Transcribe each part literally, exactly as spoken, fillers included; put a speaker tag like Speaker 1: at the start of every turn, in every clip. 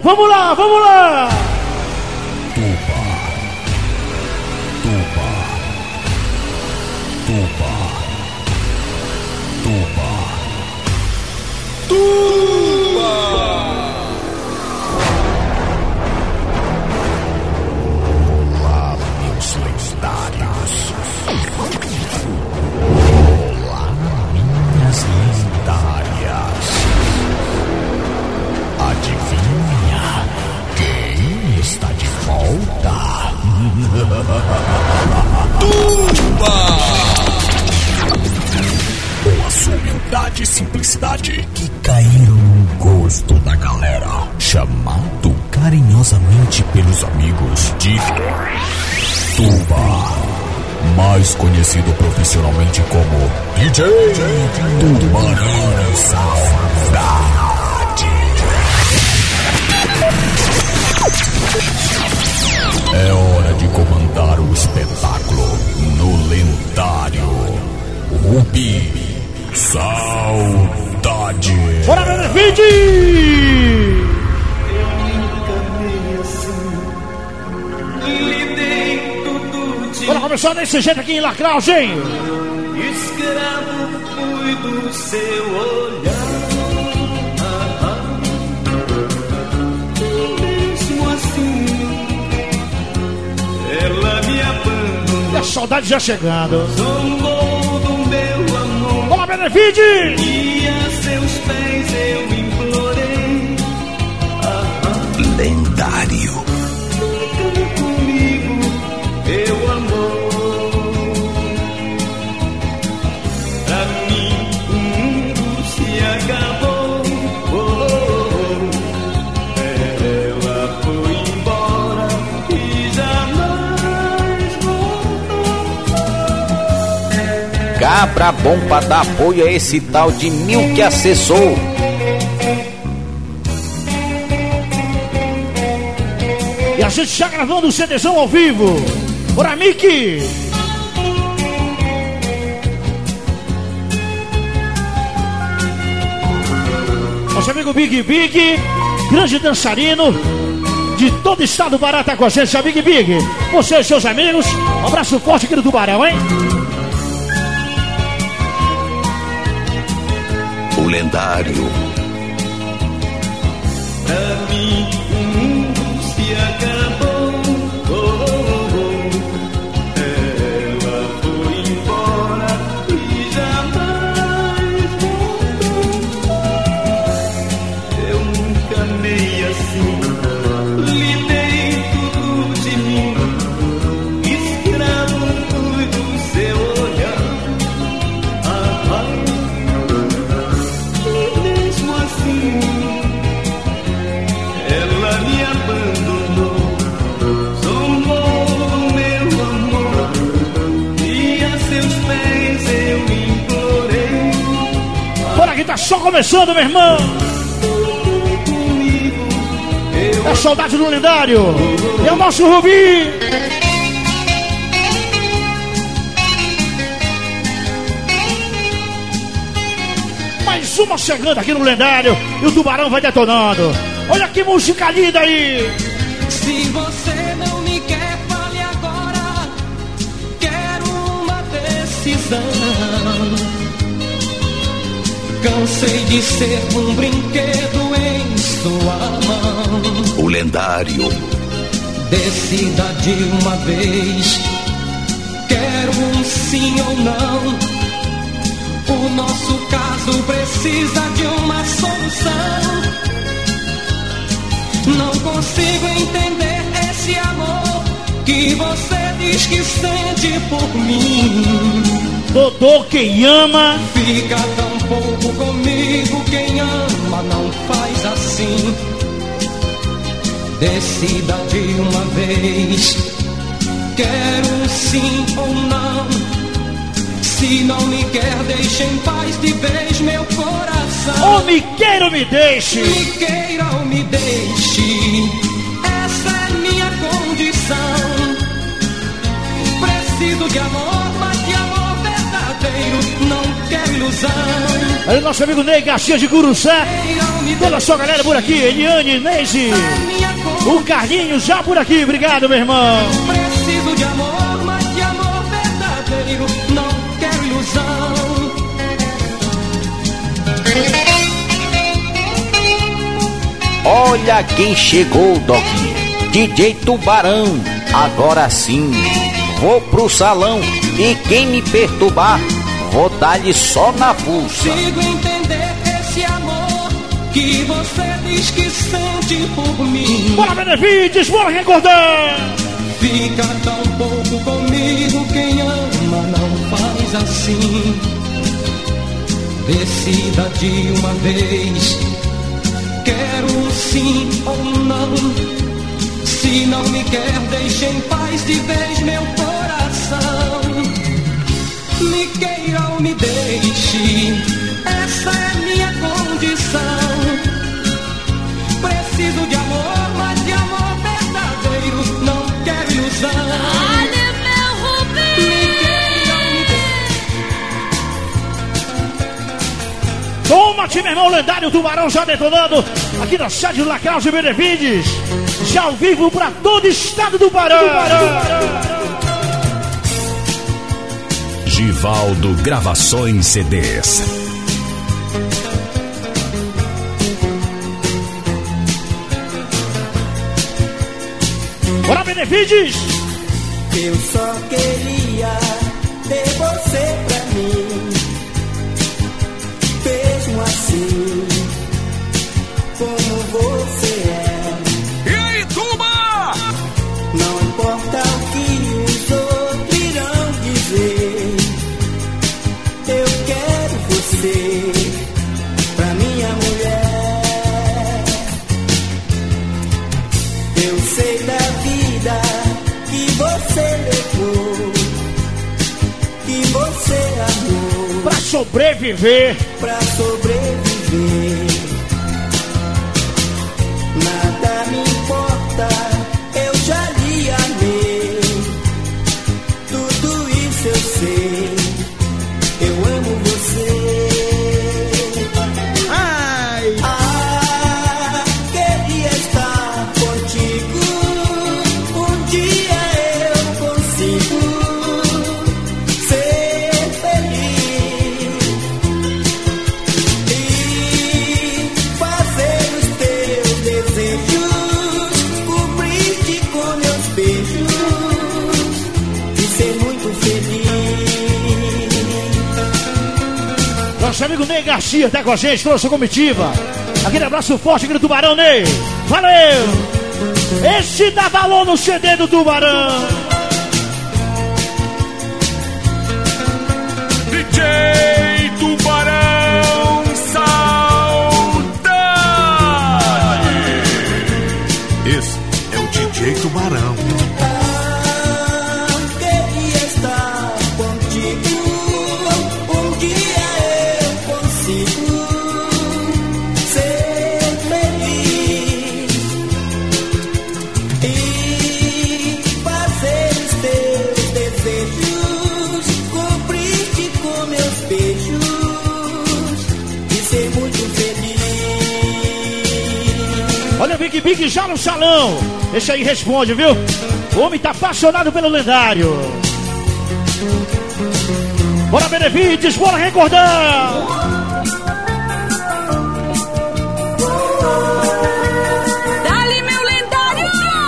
Speaker 1: Vamos lá, vamos lá!
Speaker 2: Tuba, tuba, tuba, tuba, tuba. Olá, meus lendários. Olá, minhas lendárias. Adivinha quem está de volta? Tuba! Com a sua humildade e simplicidade que caíram no gosto da galera, chamado carinhosamente pelos amigos de Tuba, mais conhecido profissionalmente como D J Tubarão Saudade. É hora de comandar o espetáculo no lendário Rubi Saudade.
Speaker 1: Bora, meu vídeo! Bora começar desse jeito aqui em Lacragem.
Speaker 3: Escravo fui do seu olhar. Mesmo assim, ela me abandonou.
Speaker 1: E a saudade já chegando.
Speaker 3: Zombou do meu amor.
Speaker 1: Bora, Benefide!
Speaker 3: E a seus pés eu implorei.
Speaker 2: Lendário.
Speaker 3: Fica comigo, meu amor. Pra mim o mundo se acabou. Oh, oh, oh. Ela foi embora e jamais voltou.
Speaker 4: Cabra bom pra dar apoio a esse tal de mil que acessou.
Speaker 1: E a gente já gravando o CDzão ao vivo. Bora, Mickey! Nosso amigo Big Big, grande dançarino de todo o estado do Pará, tá com a gente, a Big Big. Você e seus amigos, um abraço forte aqui no Tubarão, hein?
Speaker 2: O lendário.
Speaker 3: Pra mim o mundo se acabou. Oh, oh, oh. Ela foi embora e jamais voltou. Eu nunca amei assim. Lhe dei tudo de mim. Escravo fui do seu olhar. Ah, ah. Mesmo assim, ela me abandonou, zombou meu amor, e a seus pés eu implorei.
Speaker 1: Bora que tá só começando, meu irmão!
Speaker 3: Comigo, eu
Speaker 1: É a saudade do lendário! É o nosso Rubi! Mais uma chegando aqui no lendário e o Tubarão vai detonando. Olha que música linda aí!
Speaker 3: Se você não me quer, fale agora. Quero uma decisão. Cansei de ser um brinquedo em sua mão.
Speaker 2: O lendário.
Speaker 3: Decida de uma vez. Quero um sim ou não. O nosso caso precisa de uma solução. Não consigo entender esse amor que você diz que sente por mim.
Speaker 1: Dodô, quem ama,
Speaker 3: Fica tão pouco comigo, quem ama não faz assim. Decida de uma vez. Quero um sim ou não. Se não me quer, deixe em paz de vez meu coração.
Speaker 1: ou me queira ou me deixe.
Speaker 3: Me queira ou me deixe, essa é minha condição. Preciso de amor, mas de amor verdadeiro, não quero ilusão.
Speaker 1: Aí o nosso amigo Ney Garcia de Curuçá. Toda a sua galera por aqui. Eliane, Neise. O Carlinhos já por aqui. Obrigado, meu irmão.
Speaker 3: Preciso de amor, mas de amor verdadeiro. Não quero ilusão.
Speaker 4: Olha quem chegou, Doquinha. D J Tubarão. Agora sim, vou pro salão. E quem me perturbar, vou dar-lhe só na pulsa.
Speaker 3: Consigo entender esse amor que você diz que sente por mim.
Speaker 1: Bora, Benevides, bora recordar.
Speaker 3: Fica tão pouco comigo, quem ama não faz assim. Decida de uma vez, quero um sim ou não. Se não me quer, deixe em paz de vez meu coração. Me queira ou me deixe, essa é minha condição. Preciso de amor, mas de amor verdadeiro. Não quero ilusão.
Speaker 5: Olha meu Rubinho.
Speaker 3: Me queira ou me deixe.
Speaker 1: Toma-te, meu irmão lendário, Tubarão já detonando. Aqui na sede do Lacraus e Benevides. Já ao vivo pra todo o estado do Pará.
Speaker 2: Givaldo Gravações C Ds.
Speaker 1: Bora, Benevides!
Speaker 6: Eu só queria ter você pra mim, mesmo assim, como você é.
Speaker 2: E aí, Tuba?
Speaker 6: Não importa o que os outros irão dizer, eu quero você pra minha mulher. Eu sei da vida que você levou, que você amou,
Speaker 1: Pra sobreviver.
Speaker 6: pra sobreviver. Nada me importa, eu já lhe amei. Tudo isso eu sei, eu amo você. Ai. Ah, queria estar contigo. Um dia eu consigo ser feliz e fazer os teus desejos, cobrir-te com meus beijos e ser muito feliz.
Speaker 1: Nosso amigo Ney Garcia tá com a gente, trouxe a comitiva. Aquele abraço forte aqui do Tubarão, Ney. Valeu! Esse dá valor no C D do Tubarão.
Speaker 2: D J Tubarão, saudade! Esse é o D J Tubarão.
Speaker 6: Ah, queria estar contigo. Um dia eu consigo ser feliz e fazer os teus desejos, cobrir-te com meus beijos e ser muito feliz.
Speaker 1: Olha o Big Big já no salão. Esse aí responde, viu? O homem tá apaixonado pelo lendário. Bora, Benevides, bora recordar.
Speaker 5: Dali, meu lendário!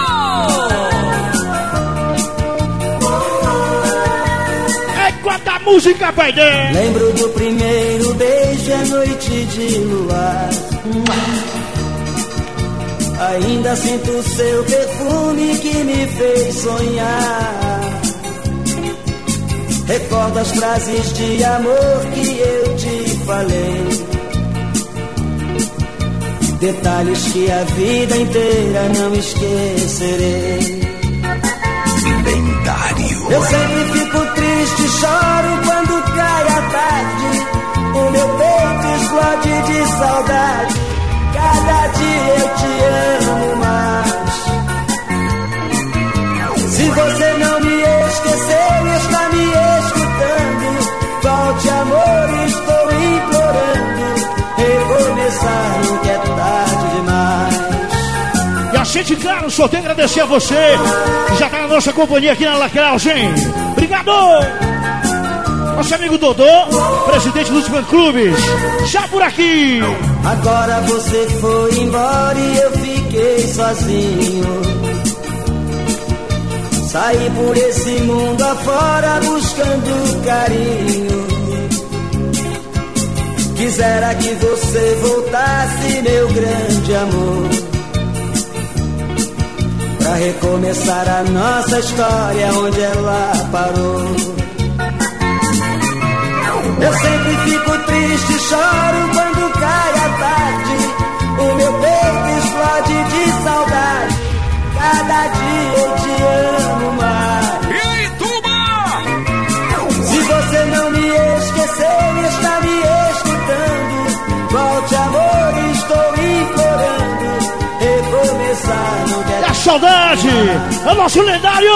Speaker 1: É quanta música, pai dele.
Speaker 6: Lembro do primeiro beijo à noite de luar. Ainda sinto seu perfume que me fez sonhar. Recordo as frases de amor que eu te falei, detalhes que a vida inteira não esquecerei.
Speaker 2: Lendário.
Speaker 6: Eu sempre fico triste, choro quando cai a tarde. O meu peito explode de saudade. Cada dia eu te amo mais. Se você não me esqueceu e está me escutando, volte amor, estou implorando.
Speaker 1: Vicente Claro, só tenho que agradecer a você que já tá na nossa companhia aqui na Lacrausen. Obrigado! Nosso amigo Dodô, presidente dos fã-clubes, já por aqui.
Speaker 6: Agora você foi embora e eu fiquei sozinho. Saí por esse mundo afora buscando carinho. Quisera que você voltasse, meu grande amor, pra recomeçar a nossa história onde ela parou. Eu sempre fico triste, choro quando cai a tarde. O meu peito explode de saudade. Cada dia eu te amo mais.
Speaker 2: E aí, turma?
Speaker 6: Se você não me esquecer e está me escutando, volte, amor, estou implorando. Recomeçar não quer.
Speaker 1: E a saudade é o nosso lendário.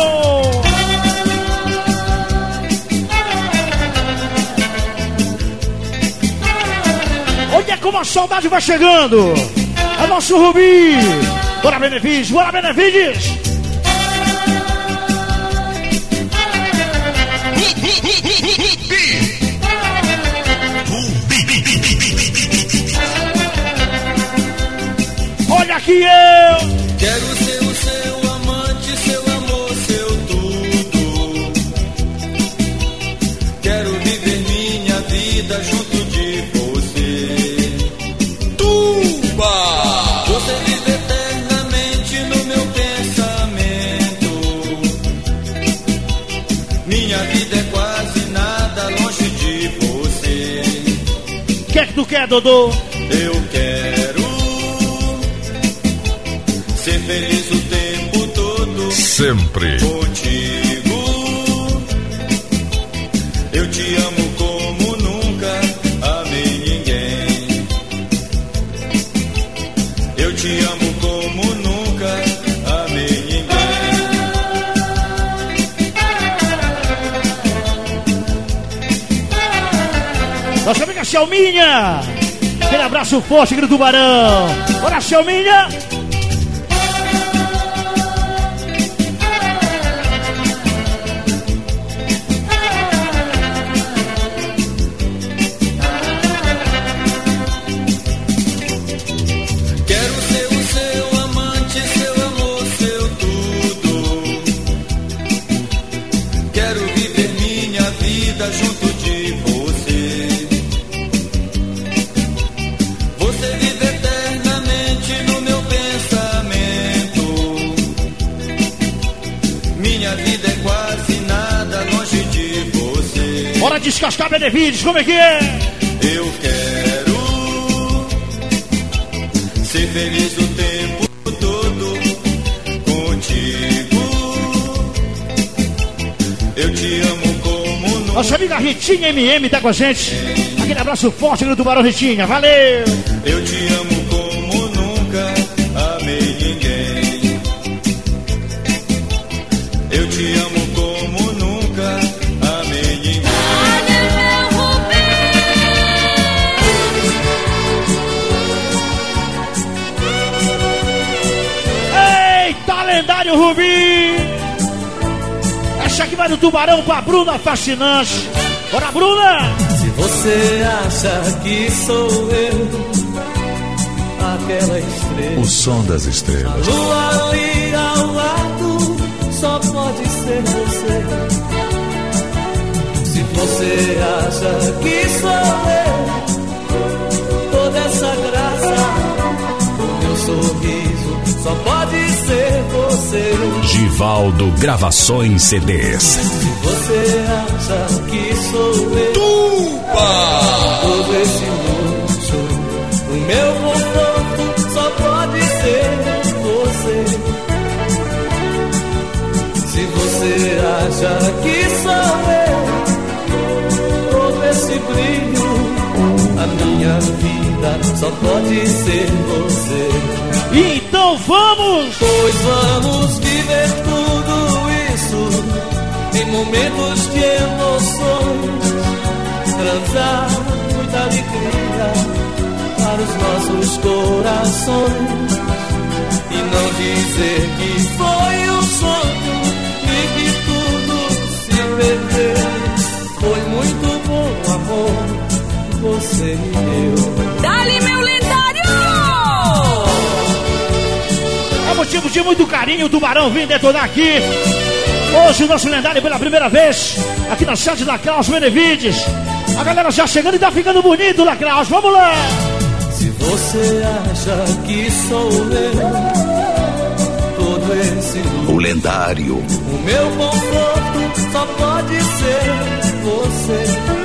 Speaker 1: Olha como a saudade vai chegando. É o nosso Rubi. Bora, Benevides, bora, Benevides. Olha aqui eu.
Speaker 3: Quero ser o seu amante, seu amor, seu tudo. Quero viver minha vida junto de você.
Speaker 2: Tuba!
Speaker 3: Você vive eternamente no meu pensamento. Minha vida é quase nada longe de você.
Speaker 1: O que é que tu quer, Dodô?
Speaker 3: Eu quero ser feliz o tempo todo.
Speaker 2: Sempre.
Speaker 3: Contigo. Eu te amo como nunca amei ninguém. Eu te amo como nunca amei ninguém.
Speaker 1: Nossa amiga Selminha. Aquele abraço forte aqui do Tubarão. Bora, Selminha.
Speaker 3: Quero ser o seu amante, seu amor, seu tudo. Quero viver minha vida junto de você. Você vive eternamente no meu pensamento. Minha vida é quase nada longe de você.
Speaker 1: Bora descascar Benevides, como é que é?
Speaker 3: Eu quero ser feliz o tempo todo contigo. Eu te amo como nunca.
Speaker 1: Nossa amiga Ritinha M M tá com a gente. Aquele abraço forte aqui do Tubarão, Ritinha. Valeu!
Speaker 3: Eu te amo como nunca amei ninguém. Eu te amo como nunca amei ninguém.
Speaker 1: Eita, lendário Rubi! Essa aqui vai do Tubarão pra Bruna Fascinante. Bora, Bruna!
Speaker 3: Se você acha que sou eu, aquela estrela,
Speaker 2: O som das estrelas.
Speaker 3: lua ali ao lado, só pode ser você. Se você acha que sou eu, toda essa graça, o meu sorriso, só pode ser você.
Speaker 2: Givaldo Gravações C Ds.
Speaker 3: Se você acha que sou eu,
Speaker 2: Tuba!
Speaker 3: todo esse luxo, o meu conforto, só pode ser você. Se você acha que sou eu, todo esse brilho, a minha vida só pode ser você.
Speaker 1: Então vamos!
Speaker 3: Pois vamos viver tudo isso em momentos de emoções, transar muita alegria para os nossos corações. e não dizer que foi um sonho e que tudo se perdeu. Foi muito bom, amor, você e eu.
Speaker 5: Dá-lhe, meu lendário!
Speaker 1: É motivo de muito carinho, o Tubarão vindo detonar aqui. Hoje o nosso lendário pela primeira vez aqui na sede da Klaus Benevides. A galera já chegando e tá ficando bonito, La Klaus. Vamos lá!
Speaker 3: Se você acha que sou eu, todo esse lugar,
Speaker 2: O lendário.
Speaker 3: o meu conforto só pode ser você.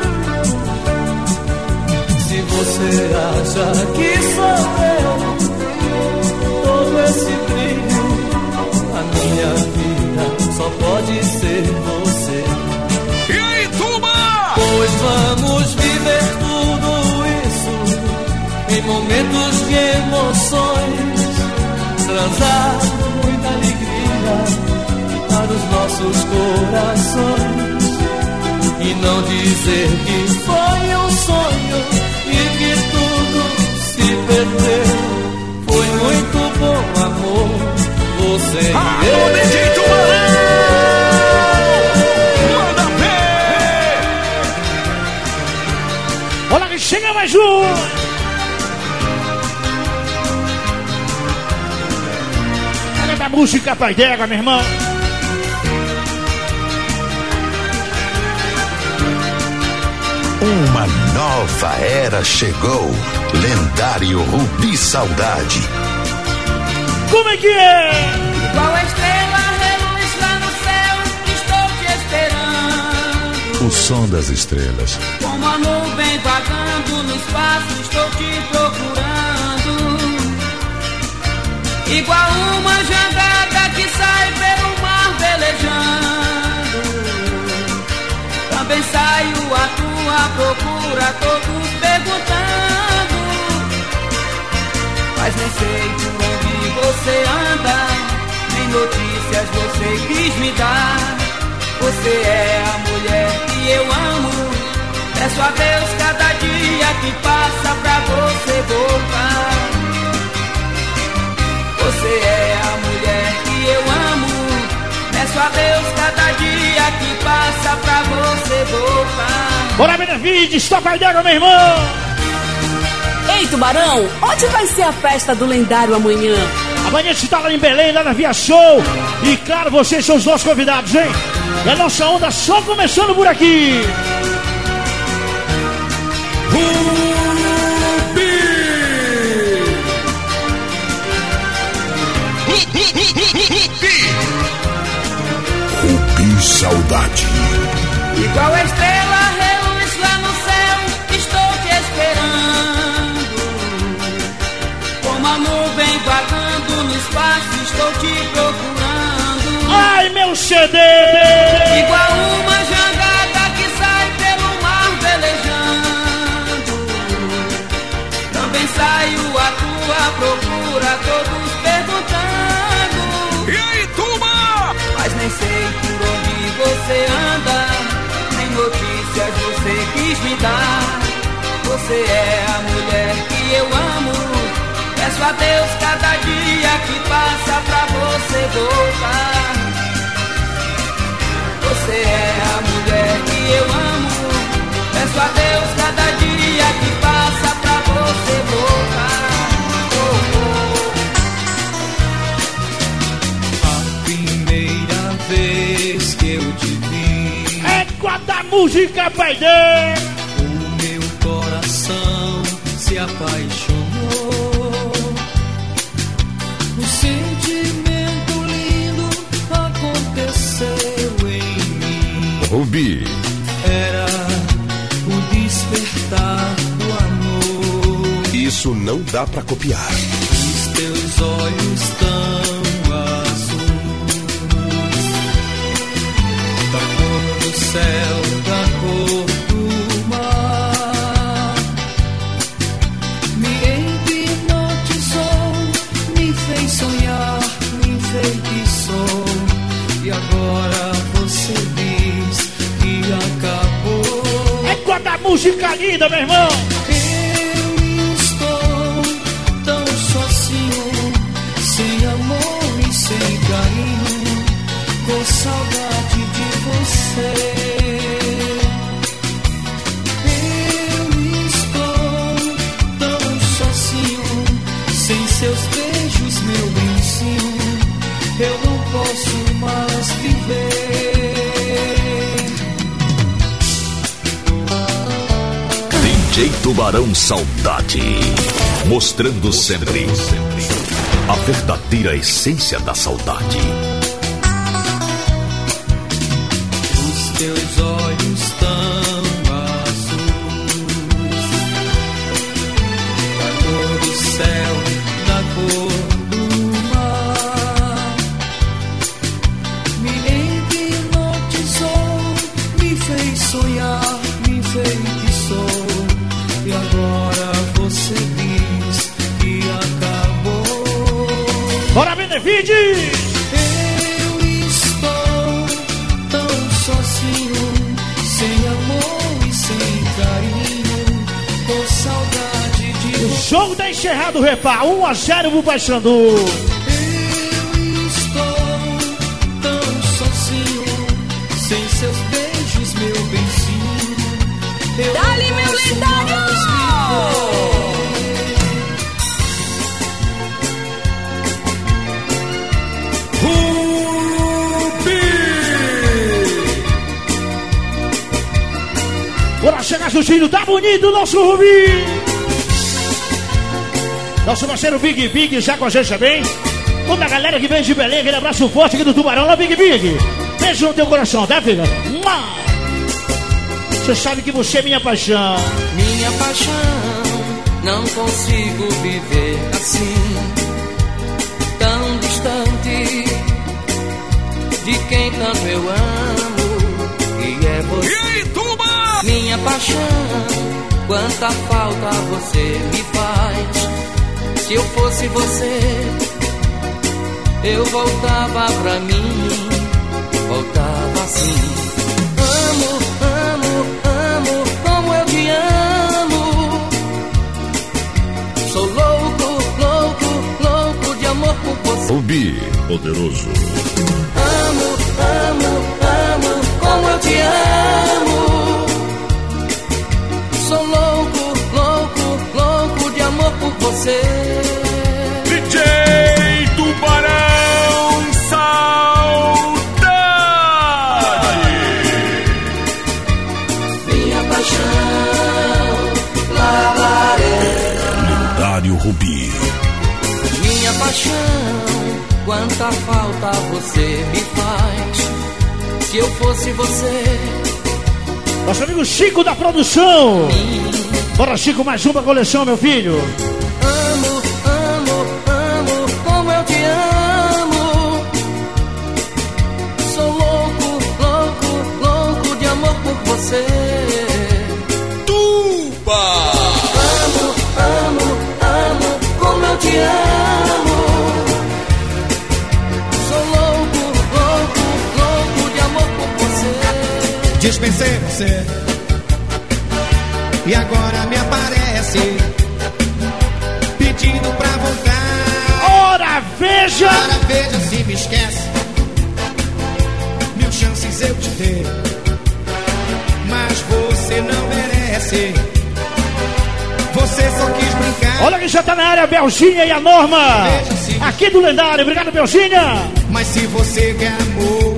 Speaker 3: Se você acha que sou eu, todo esse brilho, a minha vida só pode ser você.
Speaker 2: E aí, turma?
Speaker 3: Pois vamos viver tudo isso em momentos de emoções, transar muita alegria para os nossos corações e não dizer que foi um sonho e que tudo se perdeu. Foi muito bom, amor, você e eu.
Speaker 2: Alô, D J Tubarão! Manda ver!
Speaker 1: Olha que chega mais um! Olha da música Pai d'Égua, meu irmão.
Speaker 2: Uma nova era chegou. Lendário Rubi Saudade.
Speaker 1: Como é que é?
Speaker 5: Qual estrela reluz lá no céu, estou te esperando.
Speaker 2: O som das estrelas.
Speaker 5: Como a nuvem vagando no espaço, estou te procurando. Igual uma jangada que sai pelo mar velejando. Também saio à tua procura, todos perguntando. Mas nem sei por onde você anda, nem notícias você quis me dar. Você é a mulher que eu amo. Peço a Deus cada dia que passa pra você voltar. Você é a mulher que eu amo. Peço a Deus cada dia que passa pra você voltar.
Speaker 1: Bora, Benevides, só Pai d'Égua, meu irmão!
Speaker 7: Ei, Tubarão, onde vai ser a festa do lendário amanhã?
Speaker 1: Amanhã a gente tá lá em Belém, lá na Via Show. E claro, vocês são os nossos convidados, hein? E a nossa onda só começando por aqui.
Speaker 2: Rubi Saudade.
Speaker 5: Igual a estrela reluz lá no céu, estou te esperando. Como a nuvem vagando no espaço, estou te procurando.
Speaker 1: Ai, meu C D!
Speaker 5: Igual uma jangada que sai pelo mar velejando. Também saio à tua procura, todos perguntando.
Speaker 2: E aí, turma?
Speaker 5: Mas nem sei por onde você anda, nem notícias você quis me dar. Você é a mulher que eu amo. Peço a Deus cada dia que passa pra você voltar. Você é a mulher que eu amo. Peço a Deus cada dia que passa pra você voltar. Oh, oh.
Speaker 3: A primeira vez que eu te vi,
Speaker 1: É quando a música Pai d'Égua.
Speaker 3: o meu coração se apaixonou. Um sentimento lindo aconteceu em mim.
Speaker 2: Rubi.
Speaker 3: Era o despertar do amor.
Speaker 2: Isso não dá pra copiar.
Speaker 3: Os teus olhos tão azuis, da cor do céu, da cor do mar, me hipnotizou, me fez sonhar, me enfeitiçou. E agora você diz que acabou.
Speaker 1: É quando a música linda, meu irmão.
Speaker 3: Eu estou tão sozinho, sem amor. sem carinho, com saudade de você. Eu estou tão sozinho, sem seus beijos, meu benzinho, eu não posso mais viver.
Speaker 2: D J Tubarão Saudade, mostrando sempre a verdadeira essência da saudade.
Speaker 3: Os teus olhos tão azuis, da cor do céu, da cor do mar, me hipnotizou, me fez sonhar, me enfeitiçou. E agora você diz que acabou.
Speaker 1: Bora, Benevides!
Speaker 3: Eu estou tão sozinho, sem amor e sem carinho, com saudade de
Speaker 1: O jogo tá encerrado, repá. um a zero pro Paysandu.
Speaker 3: Eu estou tão sozinho, sem seus beijos, meu benzinho. Eu
Speaker 7: Dá-lhe,
Speaker 3: não
Speaker 7: meu
Speaker 3: posso
Speaker 7: lendário!
Speaker 3: mais viver.
Speaker 1: Bora chegar, Justinho. Tá bonito o nosso Rubi. Nosso parceiro Big Big já com a gente também. Toda a galera que vem de Belém, aquele abraço forte aqui do Tubarão. Lá, Big Big. Beijo no teu coração, tá, filha? Você sabe que você é minha paixão.
Speaker 5: Minha paixão, não consigo viver assim, tão distante de quem tanto eu amo, e é você.
Speaker 2: E aí, Tuba?
Speaker 5: Minha paixão, quanta falta você me faz. Se eu fosse você, eu voltava pra mim, voltava assim. Amo, amo, amo, como eu te amo. Sou louco, louco, louco de amor por você.
Speaker 2: Rubi, poderoso.
Speaker 5: Amo, amo, amo, como eu te amo. Sou louco, louco, louco de amor por você.
Speaker 2: D J Tubarão Saudade.
Speaker 5: Minha paixão, lavaré.
Speaker 2: Lendário Rubi.
Speaker 5: Minha paixão, quanta falta você me faz. Se eu fosse você,
Speaker 1: Nosso amigo Chico da produção. Bora, Chico, mais uma coleção, meu filho.
Speaker 5: amo, amo, amo, como eu te amo. Sou louco, louco, louco de amor por você.
Speaker 2: Tuba.
Speaker 5: Amo, amo, amo, como eu te amo. Sou louco, louco, louco de amor por você.
Speaker 3: Dispensei você e agora me aparece pedindo pra voltar.
Speaker 1: Ora, veja!
Speaker 3: Ora, veja se me esquece. Mil chances eu te dei, mas você não merece. Você só quis brincar.
Speaker 1: Olha que já tá na área, Belginha e a Norma. Aqui do Lendário. Obrigado, Belginha.
Speaker 3: Mas se você quer amor,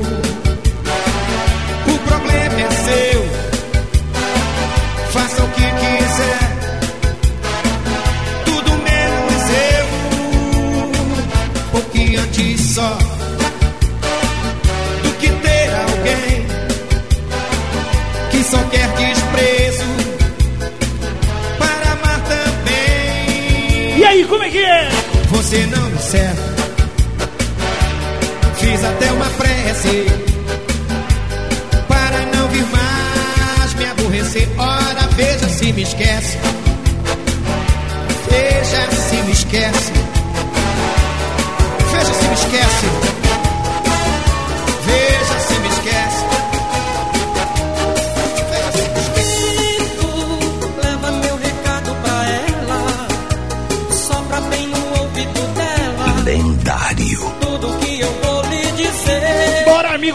Speaker 3: o problema é seu. Faça o que quiser, tudo menos eu. Porque antes só do que ter alguém que só quer desprezo para amar também.
Speaker 1: E aí, como é que é?
Speaker 3: Você não me serve. Fiz até uma prece para não vir mais me aborrecer. Ora, veja se me esquece. Veja se me esquece. Veja se me esquece. Veja se me esquece. Veja se me esquece.
Speaker 8: Leva meu recado pra ela, sopra bem no ouvido dela.
Speaker 2: Lendário.
Speaker 8: Tudo que eu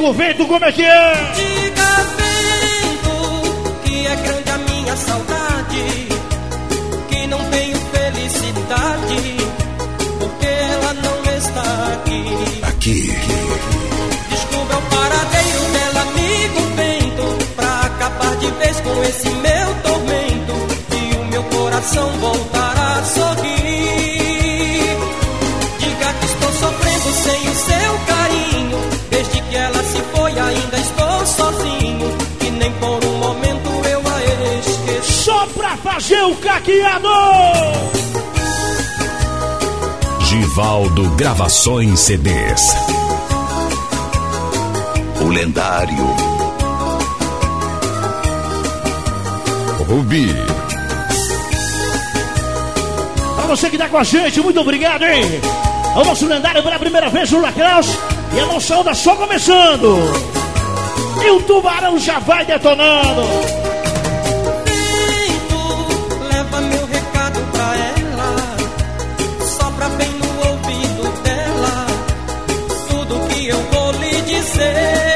Speaker 1: amigo Vento, como é que é?
Speaker 3: Diga, vento, que é grande a minha saudade, que não tenho felicidade, porque ela não está aqui.
Speaker 2: Aqui.
Speaker 3: Descubra o paradeiro dela, amigo vento, pra acabar de vez com esse meu tormento, e o meu coração voltará a sorrir. Diga que estou sofrendo sem o seu carinho, desde que ela se foi ainda estou sozinho, e nem por um momento eu a esqueci.
Speaker 1: Só pra fazer o caqueado!
Speaker 2: Givaldo Gravações C Ds. O lendário Rubi.
Speaker 1: Pra você que tá com a gente, muito obrigado, hein? É o nosso lendário pela primeira vez no Lacraus, e a nossa onda só começando. E o tubarão já vai detonando.
Speaker 3: Vento, leva meu recado pra ela, sopra bem no ouvido dela tudo que eu vou lhe dizer.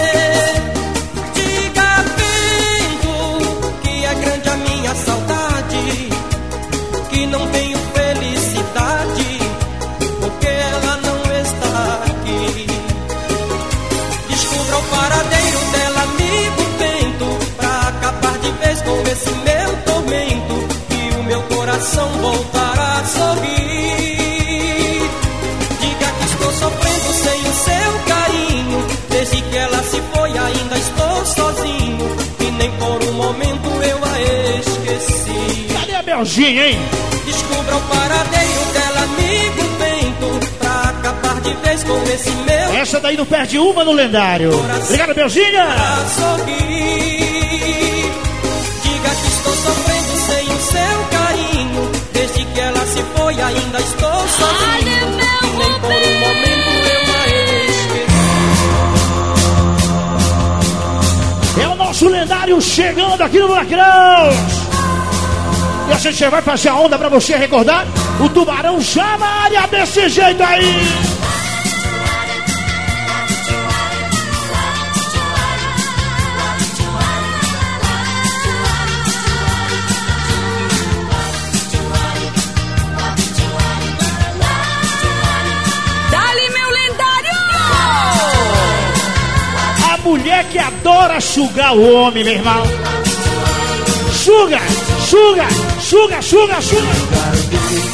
Speaker 3: Diga, vento, que é grande a minha saudade, que não tenho felicidade, porque ela não está aqui. Descubra o paradeiro dela, amigo vento, pra acabar de vez com esse meu tormento, e o meu coração voltará a sorrir. Diga que estou sofrendo sem o seu carinho, desde que ela se foi ainda estou sozinho, e nem por um momento eu a esqueci.
Speaker 1: Cadê a Belginha, hein?
Speaker 3: Descubra o paradeiro dela, amigo vento, pra acabar de vez com esse meu.
Speaker 1: Essa daí não perde uma no lendário. Obrigado, Belginha!
Speaker 3: a sorrir. Diga que estou sofrendo sem o seu carinho, desde que ela se foi ainda estou sozinho, e nem por um momento eu a esqueci.
Speaker 1: É o nosso lendário chegando aqui no Lacraus. E a gente vai fazer a onda pra você recordar. O tubarão já na área desse jeito aí.
Speaker 7: Dali, meu lendário!
Speaker 1: A mulher que adora sugar o homem, meu irmão. Suga, suga, suga, suga, suga.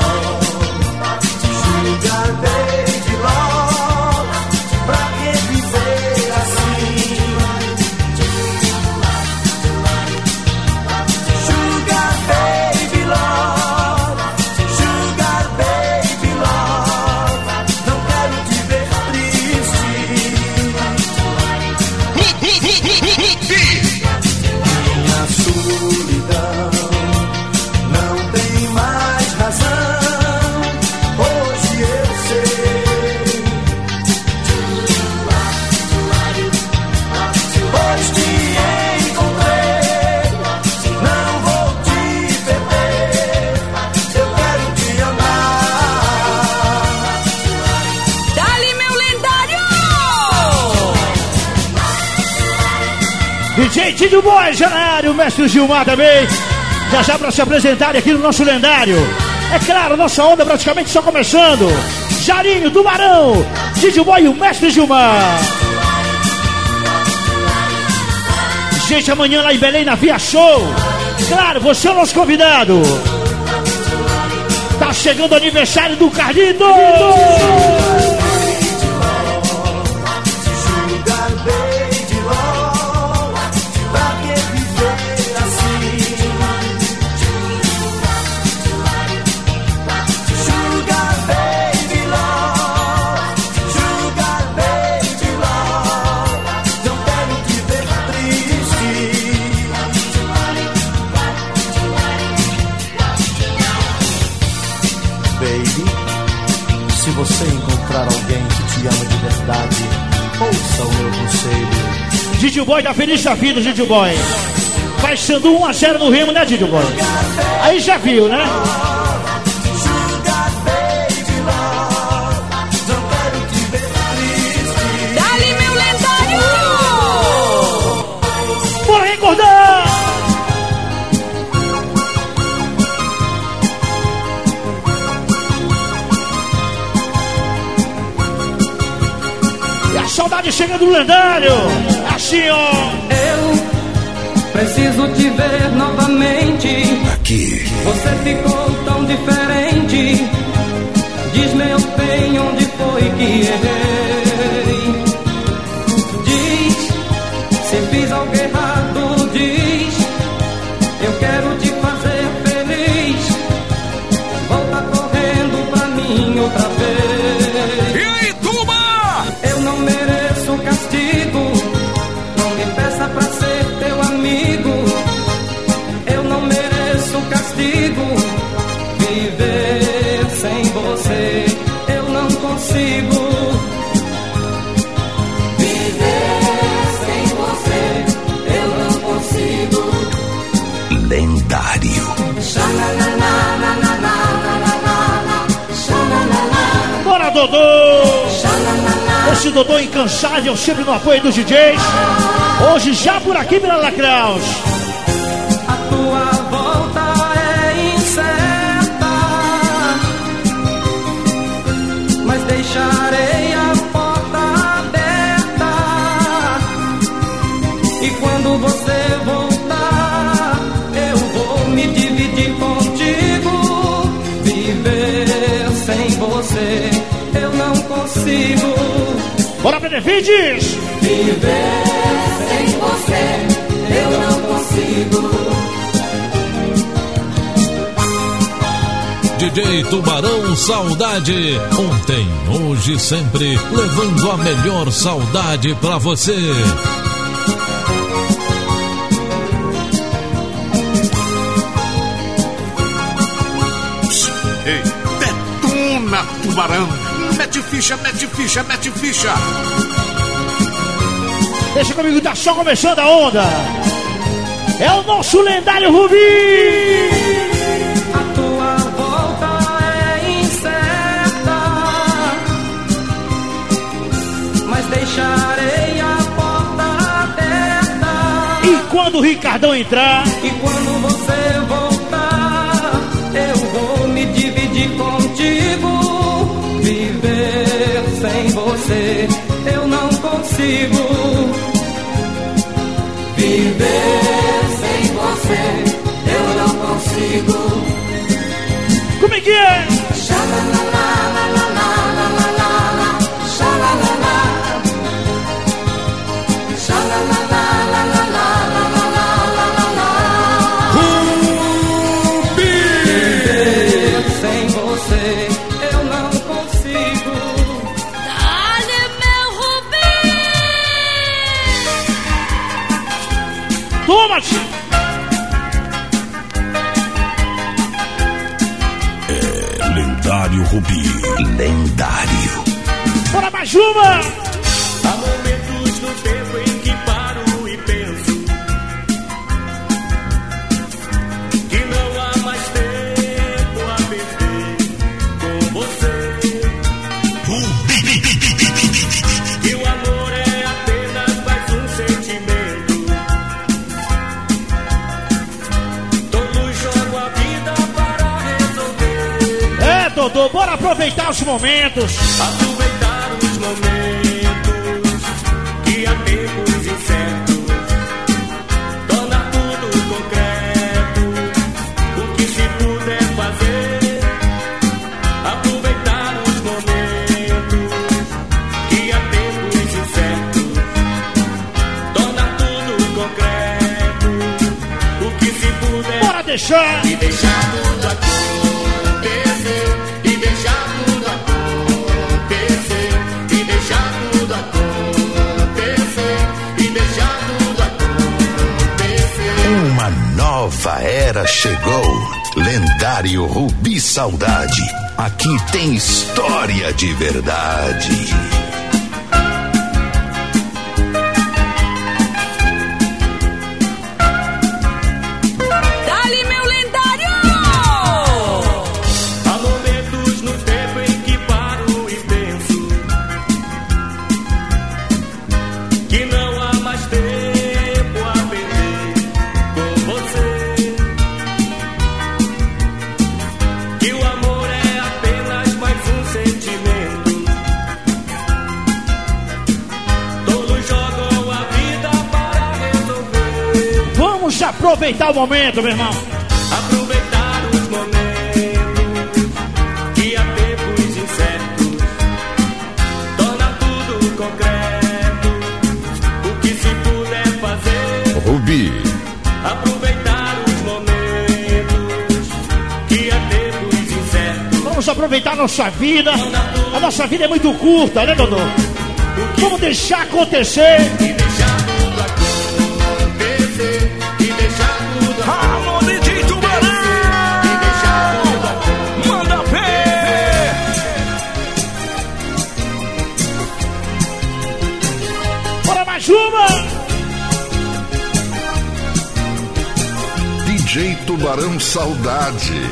Speaker 1: D J Tio Boy, Janário, mestre Gilmar também. Já já pra se apresentarem aqui no nosso lendário. É claro, nossa onda praticamente só começando. Jarinho, Tubarão, Tio Boy e o mestre Gilmar. Gente, amanhã lá em Belém na Via Show. Claro, você é o nosso convidado. Tá chegando o aniversário do Carlito.
Speaker 9: Se você encontrar alguém que te ama de verdade, ouça o meu conselho.
Speaker 1: Didi Boy tá feliz da vida, Didi Boy. Baixando um a zero no Remo, né, Didi Boy? Aí já viu, né?
Speaker 7: Dali, meu lendário!
Speaker 1: saudade chegando do lendário. Assim, ó.
Speaker 3: Eu preciso te ver novamente.
Speaker 2: Aqui.
Speaker 3: Você ficou tão diferente. Diz, meu bem, onde foi que errei? Diz, se fiz algo errado, diz. Eu quero te fazer feliz. Volta correndo pra mim outra vez.
Speaker 2: E aí, turma?
Speaker 3: Eu não mereço castigo. Não me peça pra ser teu amigo. Eu não mereço castigo. Viver sem você eu não consigo. Viver sem você eu não consigo.
Speaker 2: Lendário.
Speaker 1: Bora, Dodô! Esse Dodô incansável, sempre no apoio dos D Js. Hoje já por aqui pela Lacraus.
Speaker 3: A tua volta é incerta, mas deixarei a porta aberta. E quando você voltar, eu vou me dividir contigo. Viver sem você eu não consigo.
Speaker 1: Bora, Benevides!
Speaker 3: Viver sem você eu não consigo.
Speaker 10: D J Tubarão Saudade, ontem, hoje, sempre, levando a melhor saudade pra você.
Speaker 2: Ei, detona, Tubarão. Mete ficha, mete ficha, mete ficha.
Speaker 1: Deixa comigo, tá só começando a onda. É o nosso lendário Rubi.
Speaker 3: A tua volta é incerta, mas deixarei a porta aberta.
Speaker 1: E quando o Ricardão entrar,
Speaker 3: e quando você voltar, eu vou me dividir contigo. Viver sem você eu não consigo. Viver sem você eu não consigo.
Speaker 1: como é que é?
Speaker 3: Viver sem você eu não consigo.
Speaker 11: Dá-lhe meu Rubi!
Speaker 1: Toma-te!
Speaker 2: É lendário Rubi. Lendário.
Speaker 1: Bora mais uma!
Speaker 12: Há momentos no tempo em que paro e penso que não há mais tempo a perder com você. Que o amor é apenas mais um sentimento. Todos jogam a vida para resolver.
Speaker 1: É, Dodô, bora aproveitar os momentos.
Speaker 12: Aproveitar os momentos que há tempos incertos. Tornar tudo concreto. O que se puder fazer. Aproveitar os momentos que há tempos incertos. Tornar tudo concreto. O que se puder.
Speaker 1: Bora deixar!
Speaker 12: E deixar tudo acontecer. E deixar tudo acontecer. E deixar tudo acontecer. E deixar tudo acontecer.
Speaker 2: Uma nova era chegou. Lendário Rubi Saudade. Aqui tem história de verdade.
Speaker 11: Dá-lhe meu lendário!
Speaker 12: Há momentos no tempo em que paro e penso que não há mais tempo a perder com você. Que o amor é apenas mais um sentimento.
Speaker 1: aproveitar o momento, meu irmão.
Speaker 12: Aproveitar os momentos que há tempos incertos torna tudo concreto. O que se puder fazer,
Speaker 2: Rubi.
Speaker 12: Aproveitar os momentos que há tempos incertos.
Speaker 1: Vamos aproveitar a nossa vida. A nossa vida é muito curta, né, Dodô? Vamos deixar acontecer.
Speaker 12: E deixar tudo acontecer. E deixar tudo acontecer.
Speaker 2: Alô, D J Tubarão!
Speaker 12: E deixar tudo acontecer.
Speaker 2: Manda pé!
Speaker 1: Bora mais uma!
Speaker 2: D J Tubarão Saudade.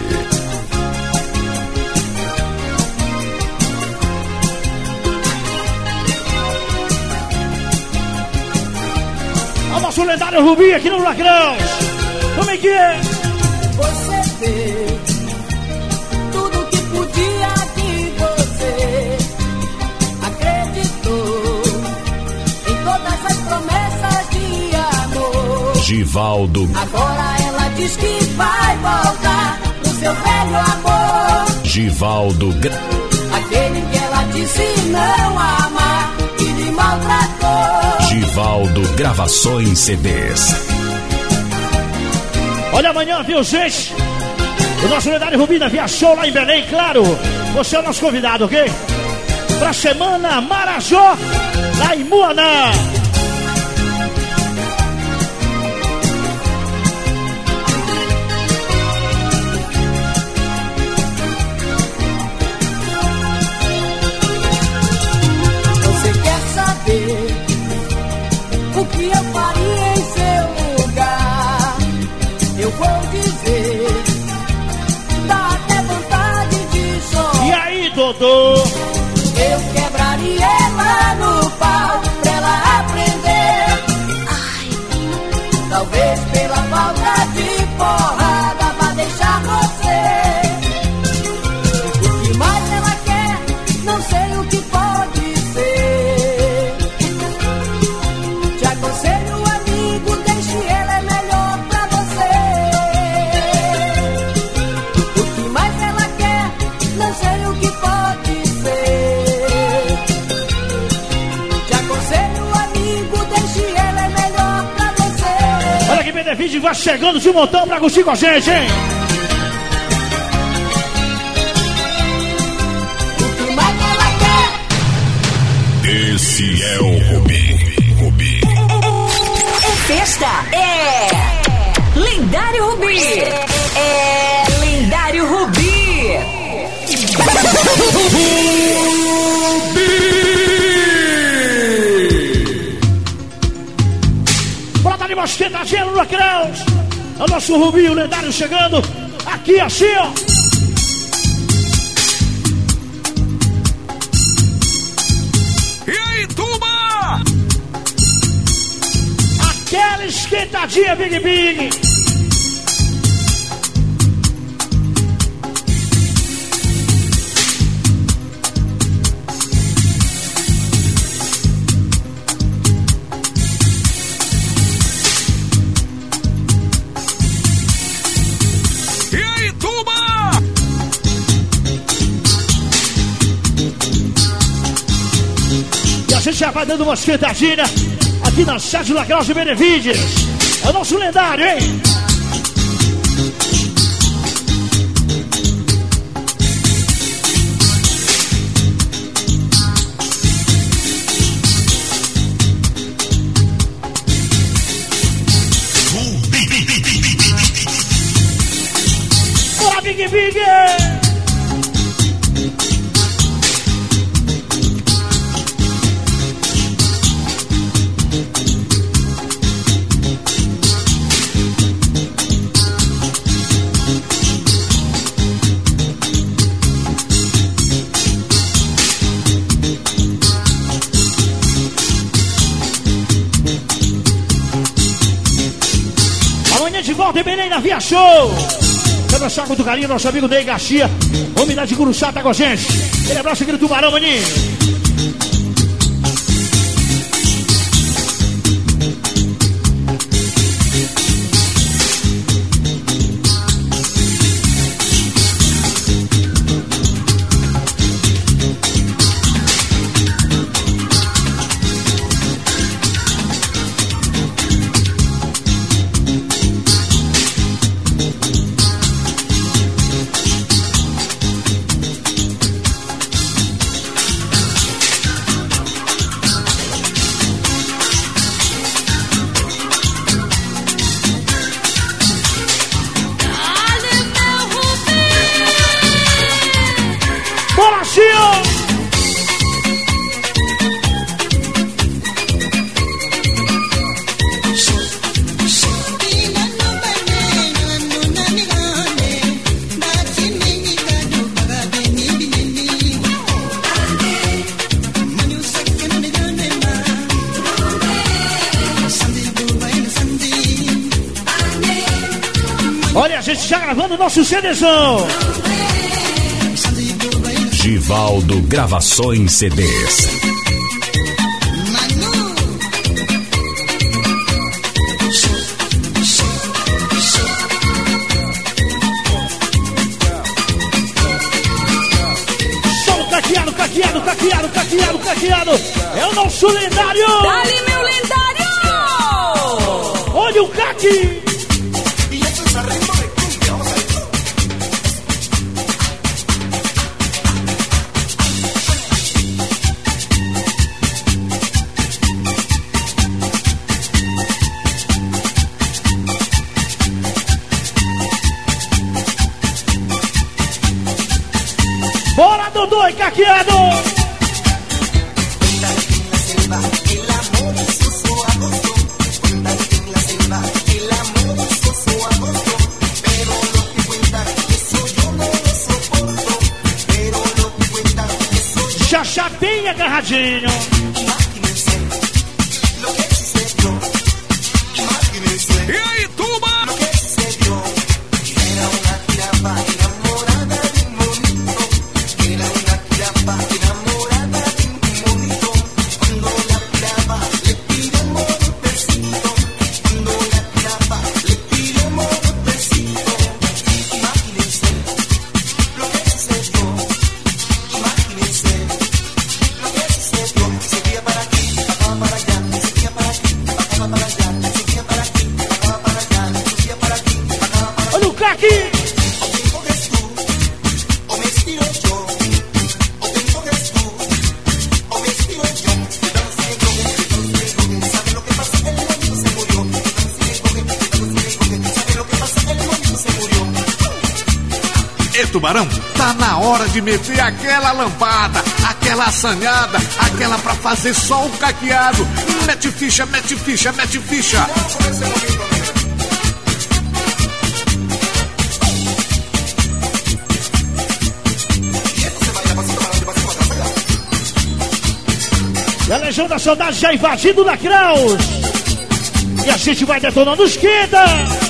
Speaker 1: O nosso lendário Rubi aqui no Lacrão. Como é que é?
Speaker 6: Você vê tudo que podia que você acreditou em todas as promessas de amor.
Speaker 2: Givaldo.
Speaker 6: Agora ela diz que vai voltar pro seu velho amor.
Speaker 2: Givaldo.
Speaker 6: Aquele que ela disse não amar e lhe maltratou.
Speaker 2: Givaldo Gravações C Ds.
Speaker 1: Olha, amanhã, viu, gente? O nosso lendário Rubi da Via Show lá em Belém, claro. Você é o nosso convidado, ok? Pra semana Marajó, lá em Muaná.
Speaker 6: Você quer saber o que eu faria em seu lugar? Eu vou dizer, dá até vontade de chorar.
Speaker 1: E aí, Dodô?
Speaker 6: Eu quebraria ela no pau pra ela aprender. Ai, talvez pela falta de porrada vá deixar você. O que mais ela quer, não sei o que pode ser. Te aconselho, amigo, deixe ela, é melhor pra você. O que mais ela quer, não sei o que pode ser. Te aconselho, amigo, deixe ela, é melhor pra você.
Speaker 1: Olha que benefício, vai chegando de montão pra curtir com a gente, hein?
Speaker 6: O que mais ela quer,
Speaker 2: Esse é o Rubi. Rubi.
Speaker 7: É festa, é Lendário Rubi. É Lendário Rubi.
Speaker 1: Bora dar de mosqueta, gelo no Lacrão. É o nosso Rubi, o lendário chegando. Aqui assim, ó.
Speaker 2: E aí, Tuba?
Speaker 1: Aquela esquentadinha Big Big.
Speaker 2: E aí, Tuba?
Speaker 1: E a gente já vai dando uma esquentadinha aqui na sede do Lacrão de Benevides. É o nosso lendário, hein? Bora, Big Big! Amanhã de volta em Belém na Via Show. Quero deixar com muito carinho nosso amigo Ney Garcia, homem lá de Curuçá, tá com a gente. Aquele abraço aqui do Tubarão, maninho. Olha, a gente já gravando o nosso CDzão.
Speaker 2: Givaldo Gravações C Ds.
Speaker 1: Caqueado, caqueado, caqueado, caqueado, caqueado. É o nosso lendário.
Speaker 11: Dali, meu lendário.
Speaker 1: Olha o caqui.
Speaker 13: Bora, Dodô e Caqueado! Já já bem agarradinho.
Speaker 12: E aí, Tuba?
Speaker 14: Tubarão, tá na hora de meter aquela lambada, aquela assanhada, aquela pra fazer só o caqueado. Mete ficha, mete ficha, mete ficha.
Speaker 1: E a Legião da Saudade já invadindo na Kraus. E a gente vai detonando esquerda.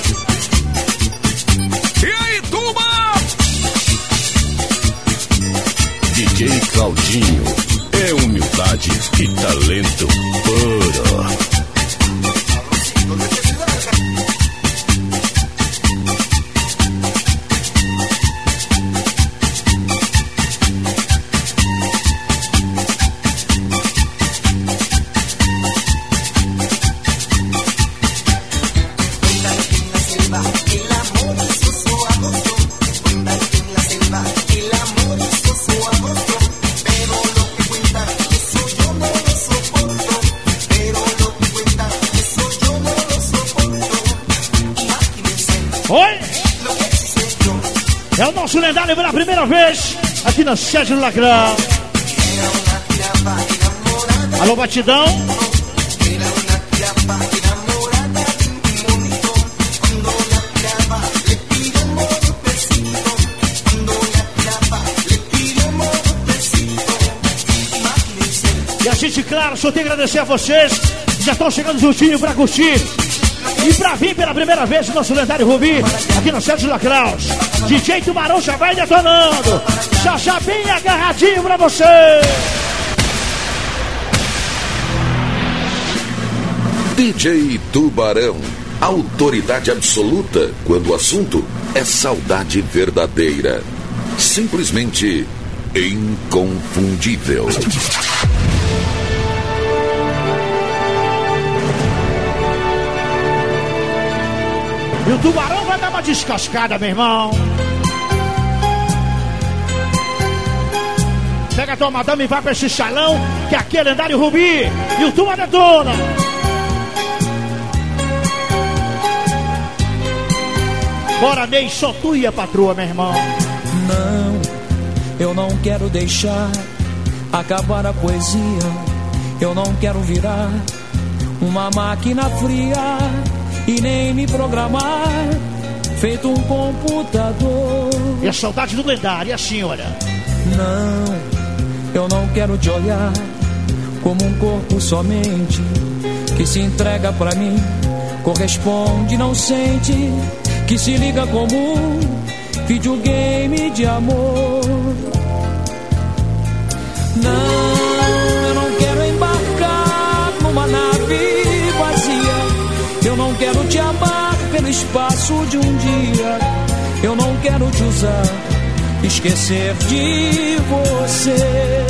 Speaker 2: D J Claudinho é humildade e talento puro.
Speaker 1: É o nosso lendário pela primeira vez aqui na sede do Lacrão. Alô, batidão. E a gente, claro, só tem que agradecer a vocês que já estão chegando juntinho pra curtir. E pra vir pela primeira vez o nosso lendário Rubi aqui no Sérgio Lacraus. D J Tubarão já vai detonando. Já já bem agarradinho pra você.
Speaker 15: D J Tubarão, autoridade absoluta quando o assunto é saudade verdadeira. Simplesmente inconfundível.
Speaker 1: E o Tubarão vai dar uma descascada, meu irmão. Pega a tua madame e vai pra esse salão, que aqui é lendário Rubi. E o Tuba detona. Bora, Ney, só tu e a patroa, meu irmão.
Speaker 3: Não, eu não quero deixar acabar a poesia. Eu não quero virar uma máquina fria e nem me programar feito um computador.
Speaker 1: E a saudade do lendário, e a senhora?
Speaker 3: Não, eu não quero te olhar como um corpo somente que se entrega pra mim, corresponde, não sente, que se liga como um videogame de amor. Não, eu não quero embarcar numa nave vazia. Eu não quero te amar pelo espaço de um dia. Eu não quero te usar, esquecer de você.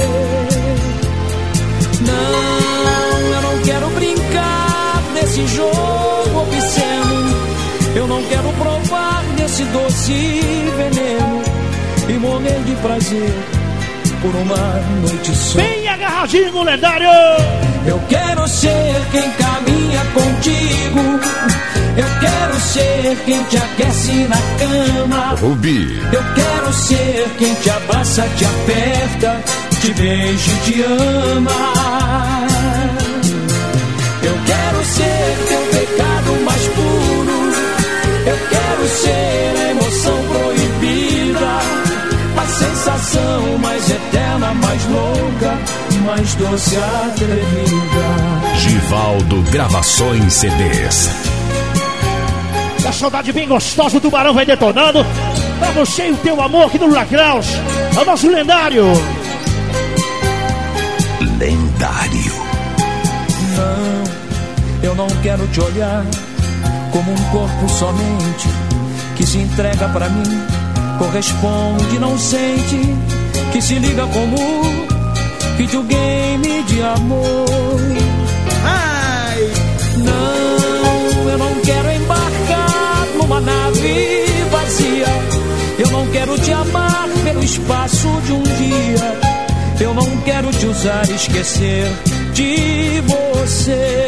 Speaker 3: Não, eu não quero brincar nesse jogo obsceno. Eu não quero provar desse doce veneno e morrer de prazer por uma noite só.
Speaker 13: Bem agarradinho no lendário.
Speaker 3: Eu quero ser quem caminha contigo. Eu quero ser quem te aquece na cama.
Speaker 15: Rubi.
Speaker 3: Eu quero ser quem te abraça, te aperta, te beija e te ama. Eu quero ser teu pecado mais puro. Eu quero ser a emoção proibida, a sensação mais eterna, mais louca, mais doce, atrevida.
Speaker 2: Givaldo Gravações C Ds.
Speaker 13: A saudade bem gostosa, o Tubarão vai detonando. Pra você e o teu amor aqui no Lacraus. É o nosso lendário.
Speaker 2: Lendário.
Speaker 3: Não, eu não quero te olhar como um corpo somente que se entrega pra mim, corresponde, não sente, que se liga como videogame de amor. Ai! Não, eu não quero embarcar numa nave vazia. Eu não quero te amar pelo espaço de um dia. Eu não quero te usar, esquecer de você.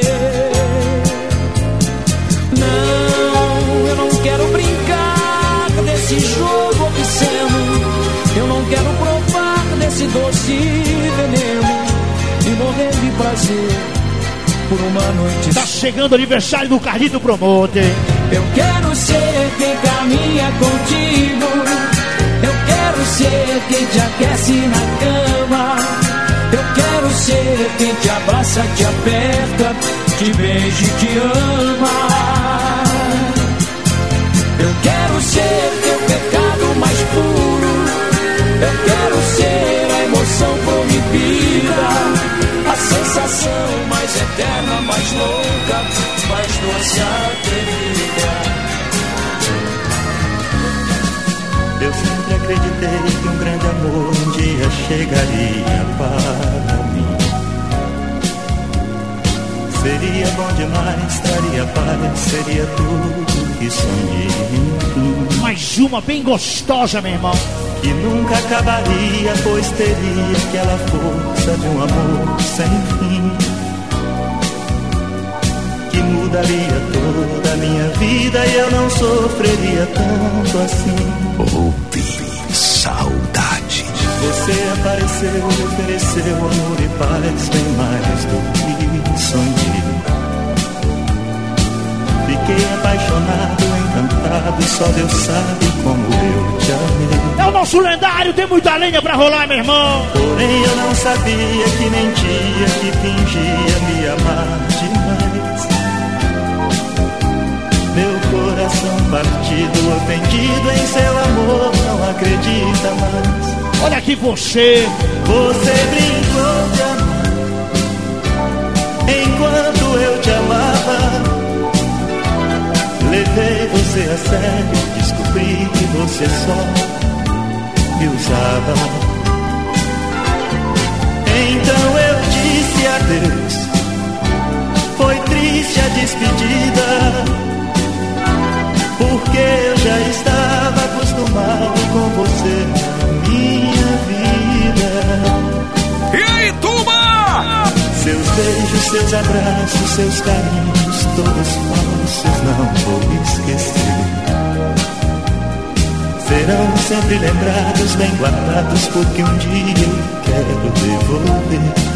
Speaker 3: Não, eu não quero brincar desse jogo obsceno. Eu não quero provar desse doce veneno e morrer de prazer por uma noite.
Speaker 13: Tá chegando o aniversário do Carlito Promoter.
Speaker 3: Eu quero ser quem caminha contigo. Eu quero ser quem te aquece na cama. Eu quero ser quem te abraça, te aperta, te beija e te ama. Eu quero ser teu pecado mais puro. Eu quero ser a emoção proibida, a sensação mais eterna, mais louca, mais doce, atrevida.
Speaker 16: Eu sempre acreditei que um grande amor um dia chegaria para mim. Seria bom demais, traria paz, seria tudo que sonhei.
Speaker 13: Mais uma bem gostosa, meu irmão.
Speaker 16: Que nunca acabaria, pois teria aquela força de um amor sem fim, que mudaria toda a minha vida e eu não sofreria tanto assim.
Speaker 2: Ouvi saudade.
Speaker 16: Você apareceu, ofereceu amor e paz, bem mais do que sonhei. Fiquei apaixonado, encantado, só Deus sabe como eu te amei.
Speaker 13: É o nosso lendário, tem muita lenha pra rolar, meu irmão.
Speaker 16: Porém eu não sabia que mentia, que fingia me amar demais. Meu coração partido, ofendido em seu amor, não acredita mais.
Speaker 13: Olha aqui você.
Speaker 16: Você brincou de amar enquanto eu te amava. Levei você a sério, descobri que você só me usava. Então eu disse adeus, foi triste a despedida, porque eu já estava acostumado com você na minha vida.
Speaker 14: E aí, turma?
Speaker 16: Seus beijos, seus abraços, seus carinhos, todos falsos, não vou esquecer. Serão sempre lembrados, bem guardados, porque um dia eu quero devolver.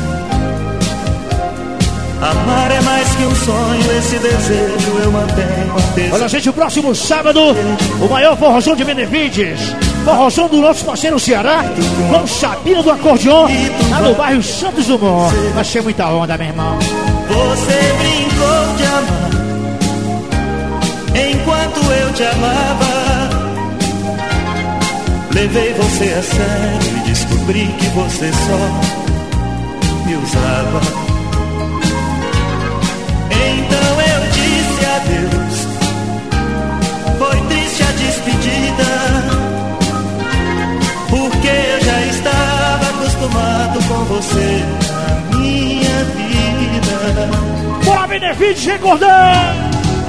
Speaker 16: Amar é mais que um sonho, esse desejo eu mantenho até.
Speaker 13: Olha, gente, o próximo sábado, o maior forrozão de Benevides. Forrozão do nosso parceiro Ceará, com Sabino do Acordeon, lá no bairro Santos Dumont. Vai ser muita onda, meu irmão.
Speaker 16: Você brincou de amar enquanto eu te amava. Levei você a sério e descobri que você só me usava. Então eu disse adeus, foi triste a despedida, porque eu já estava acostumado com você na minha vida.
Speaker 1: Bora, Benevides, recordando!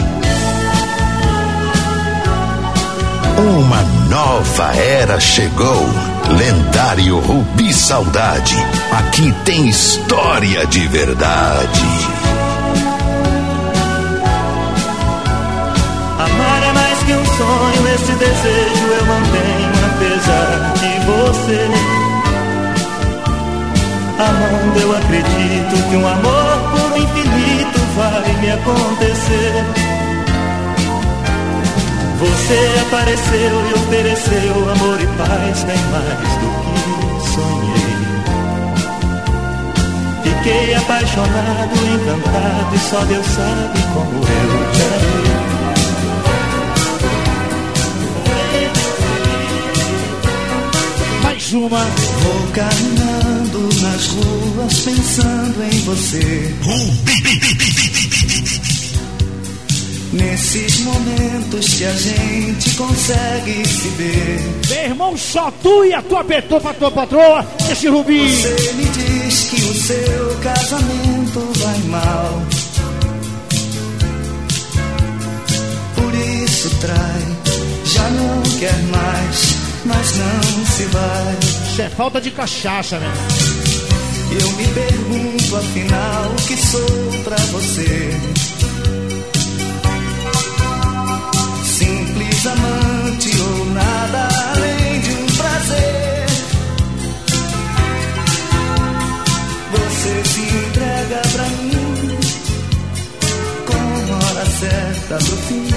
Speaker 2: Uma nova era chegou, lendário Rubi Saudade. Aqui tem história de verdade.
Speaker 16: Amar é mais que um sonho, esse desejo eu mantenho apesar de você. Amando eu acredito que um amor por infinito vai me acontecer. Você apareceu e ofereceu amor e paz bem mais do que sonhei. Fiquei apaixonado, encantado e só Deus sabe como eu te amei.
Speaker 1: Mais uma.
Speaker 3: Vou caminhando nas ruas pensando em você. Nesses momentos que a gente consegue se ver.
Speaker 1: Meu irmão, só tu e a tua petroa, pra tua patroa, esse Rubi.
Speaker 3: Você me diz que o seu casamento vai mal, por isso trai, já não quer mais, mas não se vai.
Speaker 1: Isso é falta de cachaça, né?
Speaker 3: Eu me pergunto afinal o que sou pra você. Simples amante ou nada além de um prazer. Você se entrega pra mim com a hora certa pro fim.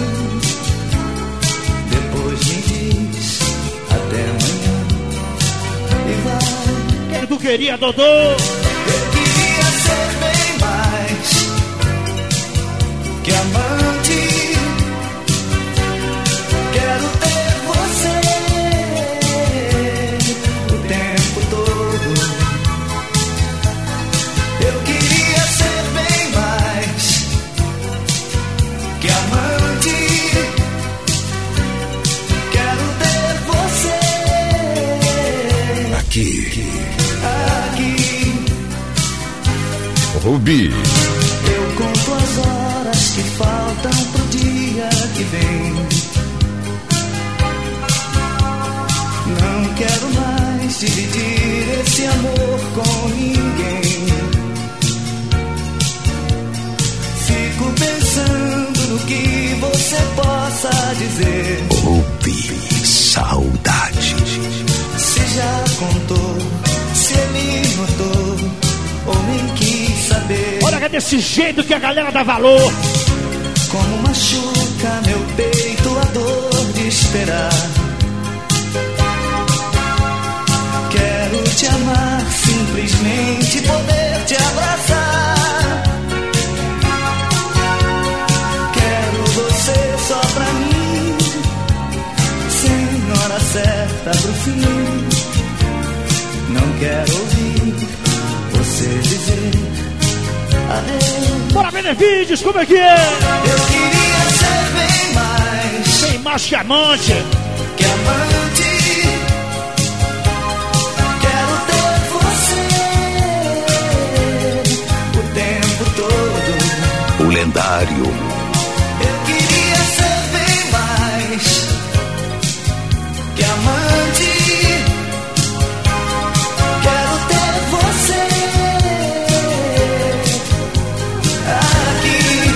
Speaker 3: Depois me diz até amanhã e vai.
Speaker 1: O que tu queria, Dodô?
Speaker 3: Eu queria ser bem mais que amante. Quero ter você o tempo todo. Eu queria ser bem mais que amante. Quero ter você
Speaker 2: aqui,
Speaker 3: aqui.
Speaker 2: Rubi.
Speaker 3: Eu conto as horas que faltam pro dia que vem. Não quero mais dividir esse amor com ninguém. Fico pensando no que você possa dizer.
Speaker 2: Rubi Saudade.
Speaker 3: Se já contou, se ele notou, ou nem quis saber.
Speaker 1: Olha que é desse jeito que a galera dá valor.
Speaker 3: Como machuca meu peito a dor de esperar. Quero te amar, simplesmente poder te abraçar. Quero você só pra mim, sem hora certa pro fim. Não quero ouvir você dizer adeus.
Speaker 1: Bora, Benevides, como é que é?
Speaker 3: Eu queria ser bem mais.
Speaker 1: Sem mais que amante.
Speaker 3: Que amante.
Speaker 2: O lendário.
Speaker 3: Eu queria ser bem mais que amante. Quero ter você aqui.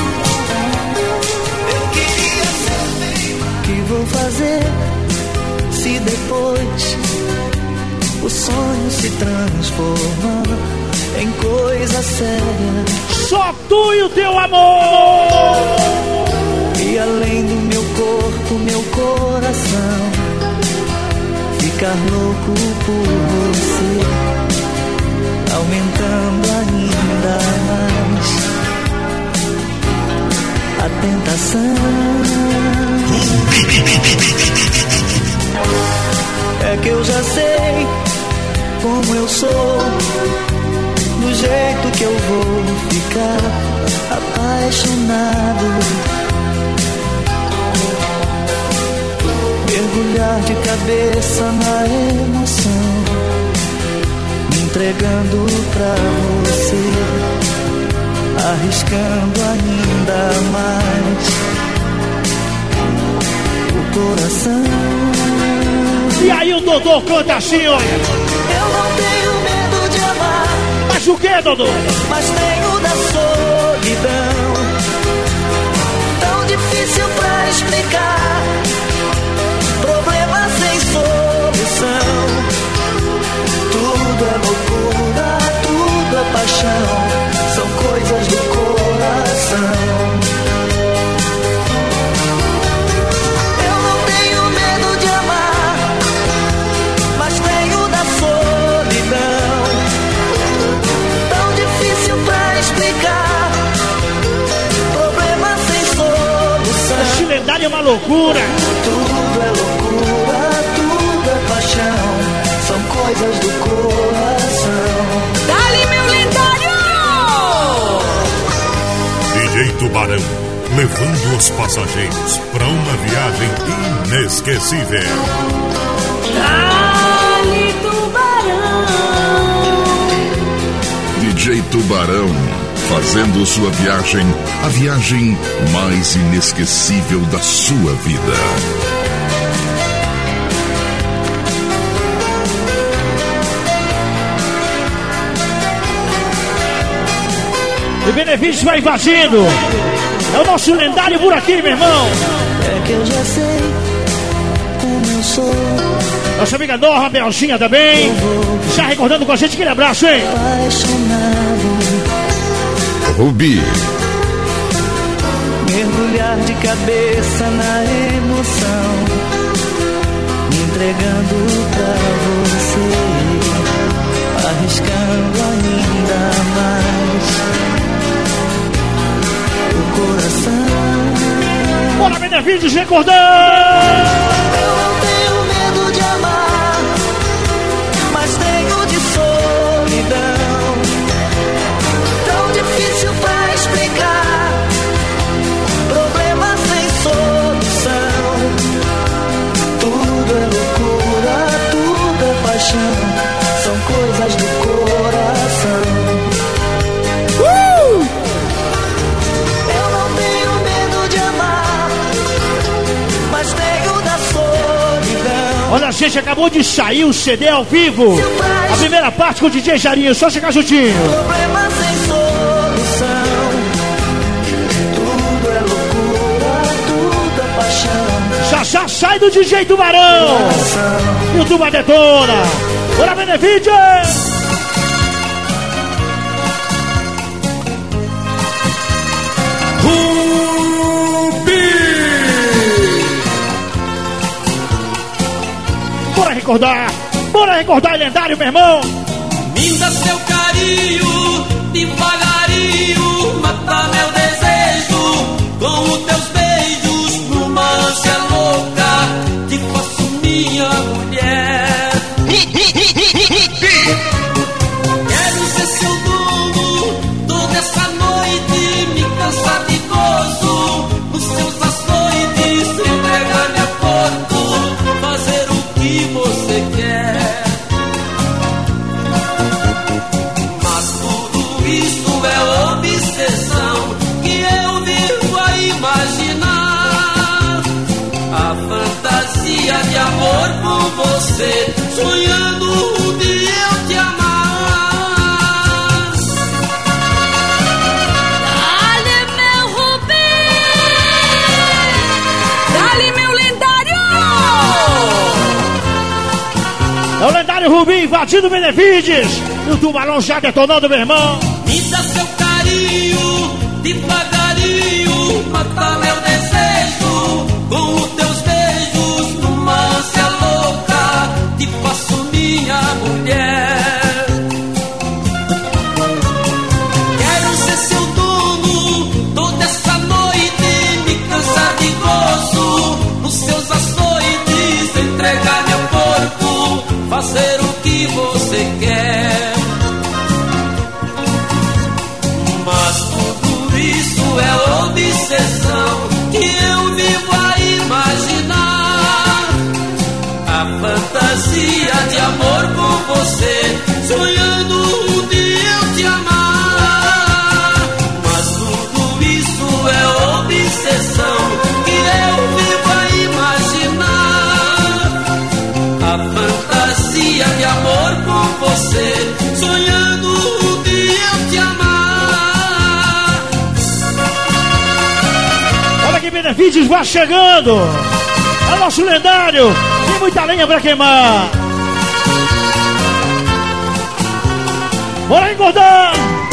Speaker 3: Eu queria ser bem mais. O que vou fazer se depois o sonho se transformar em coisa séria?
Speaker 1: Só tu e o teu amor.
Speaker 3: E além do meu corpo, meu coração ficar louco por você, aumentando ainda mais a tentação. sou, do jeito que eu vou ficar apaixonado. Mergulhar de cabeça na emoção, me entregando pra você, arriscando ainda mais o coração.
Speaker 1: E aí o Dodô canta assim, olha.
Speaker 3: Eu não tenho medo de amar.
Speaker 1: Mas o que, Dodô?
Speaker 3: Mas tenho da solidão, tão difícil pra explicar, problema sem solução. Tudo é loucura, tudo é paixão, são coisas do coração. Eu não tenho medo de amar, mas tenho da solidão, tão difícil pra explicar, problema sem solução.
Speaker 1: Esse lendário é uma loucura.
Speaker 3: Tudo é loucura, tudo é paixão, são coisas do coração.
Speaker 11: Dali, meu lendário!
Speaker 2: D J Tubarão, levando os passageiros para uma viagem inesquecível.
Speaker 11: Dali, tubarão!
Speaker 15: D J Tubarão, fazendo sua viagem, a viagem mais inesquecível da sua vida.
Speaker 1: O benefício vai invadindo. É o nosso lendário por aqui, meu irmão.
Speaker 3: É que eu já sei como eu sou.
Speaker 1: Nossa amiga Norma, Belginha também. Já recordando com a gente, aquele abraço, hein?
Speaker 3: Apaixonado.
Speaker 15: Rubi.
Speaker 3: Mergulhar de cabeça na emoção, me entregando pra você, arriscando ainda mais o coração.
Speaker 1: Bora, benefícios, recordando!
Speaker 3: Eu não tenho medo de amar, mas tenho de solidão, tão difícil pra explicar, problema sem solução. Tudo é loucura, tudo é paixão, são coisas do coração.
Speaker 1: Uh!
Speaker 3: Eu não tenho medo de amar, mas tenho da solidão.
Speaker 1: Olha, gente, acabou de sair o C D ao vivo. A primeira parte com o D J Jarinho, só chegar juntinho.
Speaker 3: Problema sem solução. Tudo é loucura, tudo é paixão.
Speaker 1: Já já sai do D J Tubarão. E o Tuba detona. Bora, benefício!
Speaker 2: Rubi!
Speaker 1: Bora recordar! Bora recordar, lendário, meu irmão!
Speaker 8: Me dá seu carinho, devagarinho, mata meu desejo, com os teus beijos, numa ânsia louca, te faço minha mulher. Quero ser seu dono, toda essa noite, me cansar de gozo, nos seus açoites, entregar-me a corpo, fazer o que você quer. Mas tudo isso é obsessão que eu vivo a imaginar. A fantasia de amor com você, sonhando um dia eu te amar.
Speaker 11: Dali, meu Rubi! Dali, meu lendário!
Speaker 1: É o lendário Rubi invadindo Benevides. E o Tubarão já detonando, meu irmão.
Speaker 8: Me dá seu carinho, devagarinho, mata meu desejo, com os teus beijos, numa ânsia louca, te faço minha mulher. Quero ser seu dono, toda essa noite, me cansar de gozo, nos seus açoites, entregar meu corpo, fazer o que você quer.
Speaker 1: Benevídeos vai chegando. É o nosso lendário. Tem muita lenha pra queimar. Bora engordar.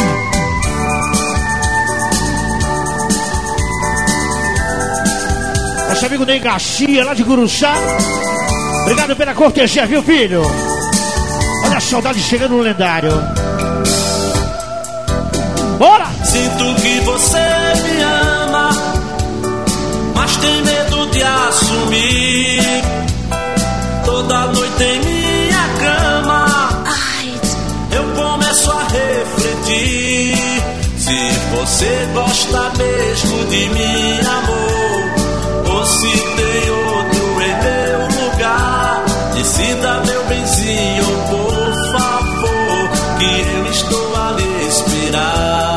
Speaker 1: Nosso amigo Ney Garcia, lá de Guruçá. Obrigado pela cortesia, viu, filho? Olha a saudade chegando no lendário. Bora!
Speaker 8: Sinto que você me ama, mas tem medo de assumir. Toda noite em minha cama, ai, eu começo a refletir. Se você gosta mesmo de mim, amor, ou se tem outro em meu lugar, decida, meu benzinho, por favor, que eu estou a lhe esperar.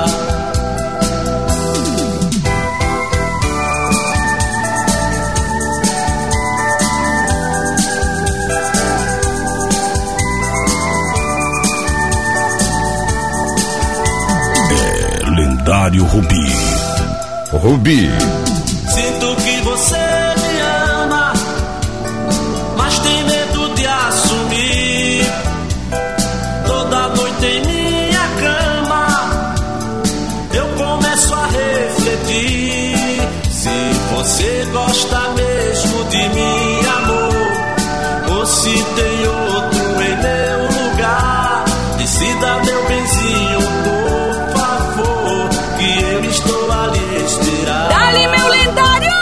Speaker 2: É lendário Rubi. Rubi.
Speaker 8: Sinto que você me ama, mas tem medo de assumir. Toda noite em minha cama, eu começo a refletir. Se você gosta mesmo de mim, amor, ou se tem outro em meu lugar, decida, meu benzinho, por favor, que eu estou a lhe esperar.
Speaker 11: Dali, meu lendário!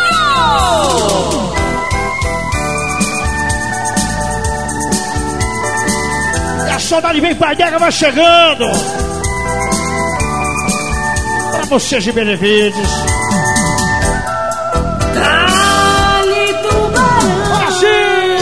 Speaker 1: E a saudade vem pra Adega, vai chegando. Pra vocês de Benevídeos.
Speaker 11: Dali, tubarão!
Speaker 1: Assim!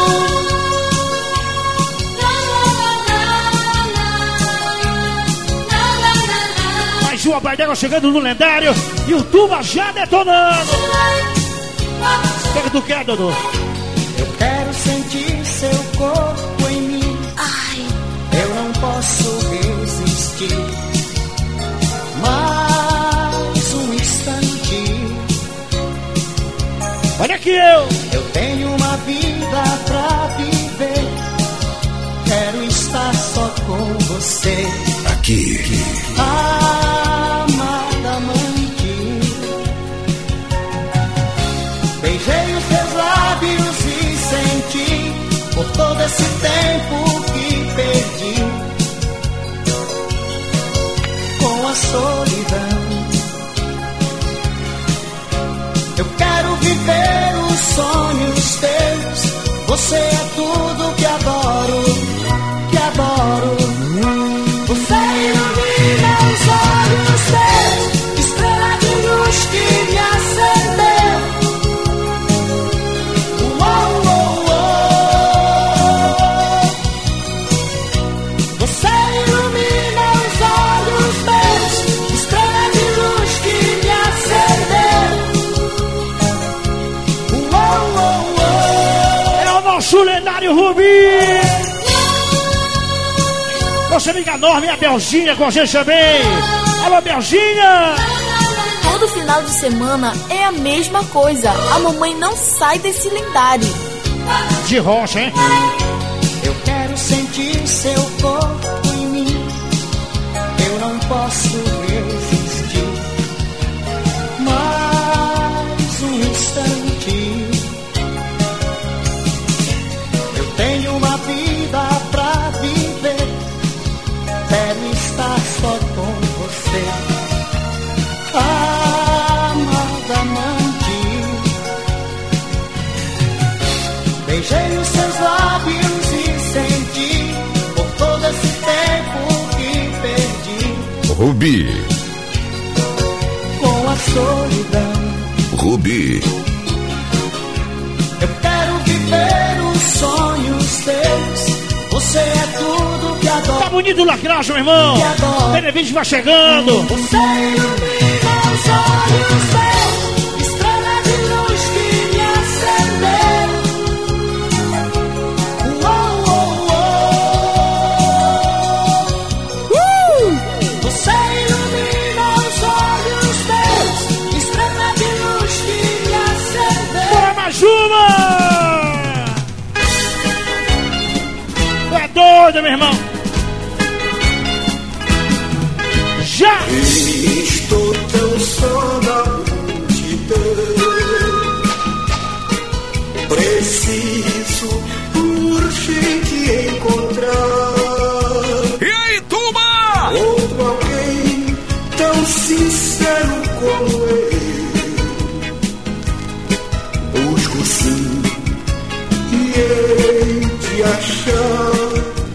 Speaker 1: Mais uma Adega chegando no lendário. E o Tuba já detonando. O que é que tu quer, Dodô?
Speaker 6: Eu quero sentir seu corpo em mim. Ai, eu não posso resistir. Mais um instante.
Speaker 1: Olha aqui eu.
Speaker 6: Eu tenho uma vida pra viver. Quero estar só com você.
Speaker 2: Aqui.
Speaker 6: Amada amante, beijei os teus lábios e senti por todo esse tempo que perdi com a solidão. Eu quero viver os sonhos teus. Você é tudo que adoro, que adoro. Você ilumina os olhos teus, estrela de luz que me acendeu. Uou, uou, uou. Você ilumina os olhos meus, estrela de luz que me acendeu. Uou, uou, uou.
Speaker 1: É o nosso lendário Rubi. Nossa amiga Norma e a Belzinha com a gente também. Alô, Belzinha!
Speaker 7: Todo final de semana é a mesma coisa. A mamãe não sai desse lendário.
Speaker 1: De rocha, hein?
Speaker 6: Eu quero sentir seu corpo em mim. Eu não posso resistir. Mais um instante. Eu tenho uma vida pra viver. Quero estar só com você. Amada amante, beijei os seus lábios e senti por todo esse tempo que perdi
Speaker 2: Rubi.
Speaker 6: com a solidão.
Speaker 2: Rubi.
Speaker 6: Eu quero viver os sonhos teus. Você é tudo que adoro.
Speaker 1: Tá bonito o lacrajo, meu irmão. Benevídeos vai chegando.
Speaker 6: Você ilumina os olhos meus, estrela de luz que me acendeu. Uou, uou, uou. Uh! Você ilumina os olhos meus, estrela de luz que me
Speaker 1: Manda, meu irmão. Já!
Speaker 8: Estou tão só na multidão. Preciso urgente encontrar.
Speaker 14: E aí, turma?
Speaker 8: Outro alguém tão sincero como eu. Busco sim e hei de achar.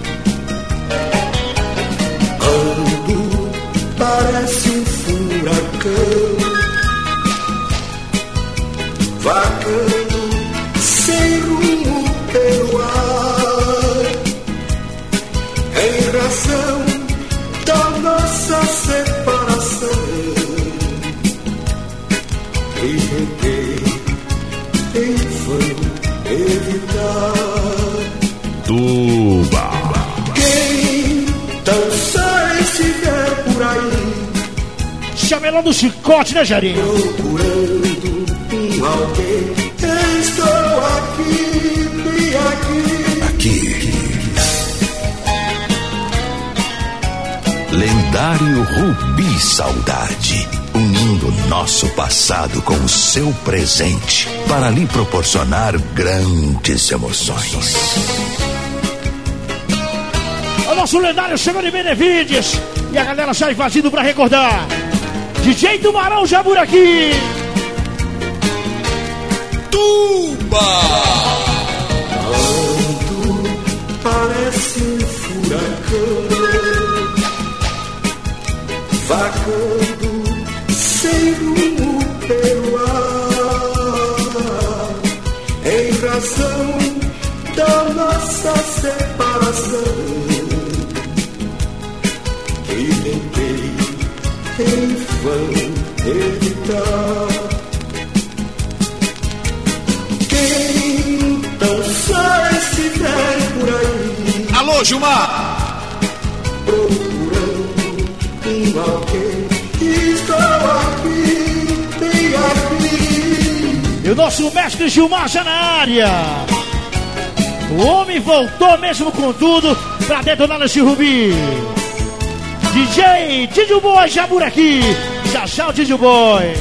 Speaker 8: Ando, parece um furacão, vagando sem rumo pelo ar, em razão da nossa separação. E tentei em vão evitar.
Speaker 15: Tuba.
Speaker 8: Quem tão só estiver por aí,
Speaker 1: Chamelão do chicote, né, Jarinho?
Speaker 8: procurando um alguém, estou aqui, bem aqui.
Speaker 2: Aqui. Lendário Rubi Saudade, unindo nosso passado com o seu presente para lhe proporcionar grandes emoções.
Speaker 1: O nosso lendário chegou de Benevides e a galera sai fazendo pra recordar. D J Tubarão Jaburaqui.
Speaker 14: Tuba!
Speaker 8: Ando, parece um furacão, vagando sem rumo pelo ar, em razão da nossa separação. Que tentei em vão evitar. Quem tão só estiver por aí,
Speaker 14: Alô, Gilmar!
Speaker 8: procurando um alguém, estou aqui, bem aqui.
Speaker 1: E o nosso mestre Gilmar já na área. O homem voltou mesmo com tudo pra detonar nesse Rubi. D J Didio Boy Jaburaqui. Já já o Didio Boy.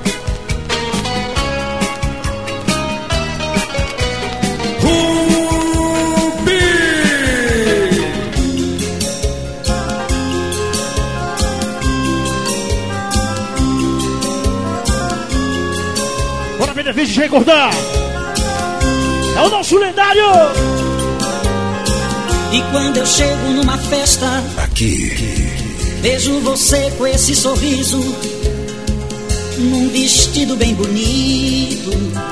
Speaker 14: Rubi!
Speaker 1: Bora, Benevides, recordar. É o nosso lendário.
Speaker 17: E quando eu chego numa festa,
Speaker 2: Aqui.
Speaker 17: vejo você com esse sorriso, num vestido bem bonito.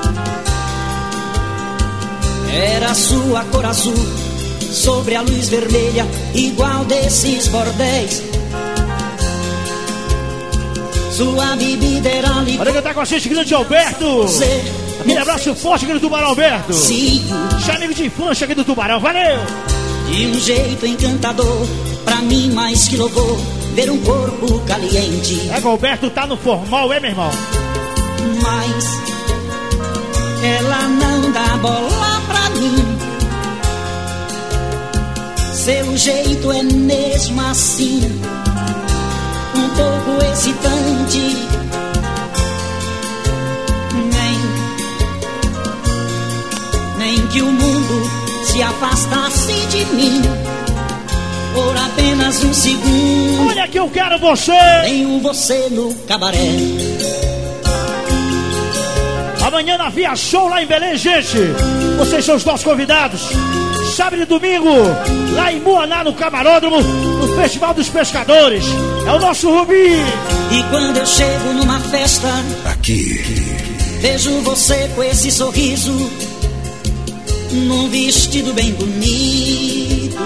Speaker 17: Era a sua cor azul, sobre a luz vermelha, igual desses bordéis. Sua bebida era licor.
Speaker 1: Olha quem tá com a gente, grande Alberto. Aquele abraço forte aqui do Tubarão, Alberto.
Speaker 17: Sim.
Speaker 1: Já amigo de infância aqui do Tubarão, valeu.
Speaker 17: De um jeito encantador, pra mim mais que louvor, ver um corpo caliente.
Speaker 1: É que o Alberto tá no formal, é, meu irmão?
Speaker 17: Mas ela não dá bola pra mim. Seu jeito é mesmo assim, um pouco excitante. Nem, nem que o mundo se afastasse de mim por apenas um segundo.
Speaker 1: Olha que eu quero você.
Speaker 17: Tenho você no cabaré.
Speaker 1: Amanhã na Via Show lá em Belém, gente. Vocês são os nossos convidados. Sábado e domingo, lá em Moaná, no Camaródromo, no Festival dos Pescadores. É o nosso Rubi.
Speaker 17: E quando eu chego numa festa,
Speaker 2: Aqui.
Speaker 17: vejo você com esse sorriso, num vestido bem bonito.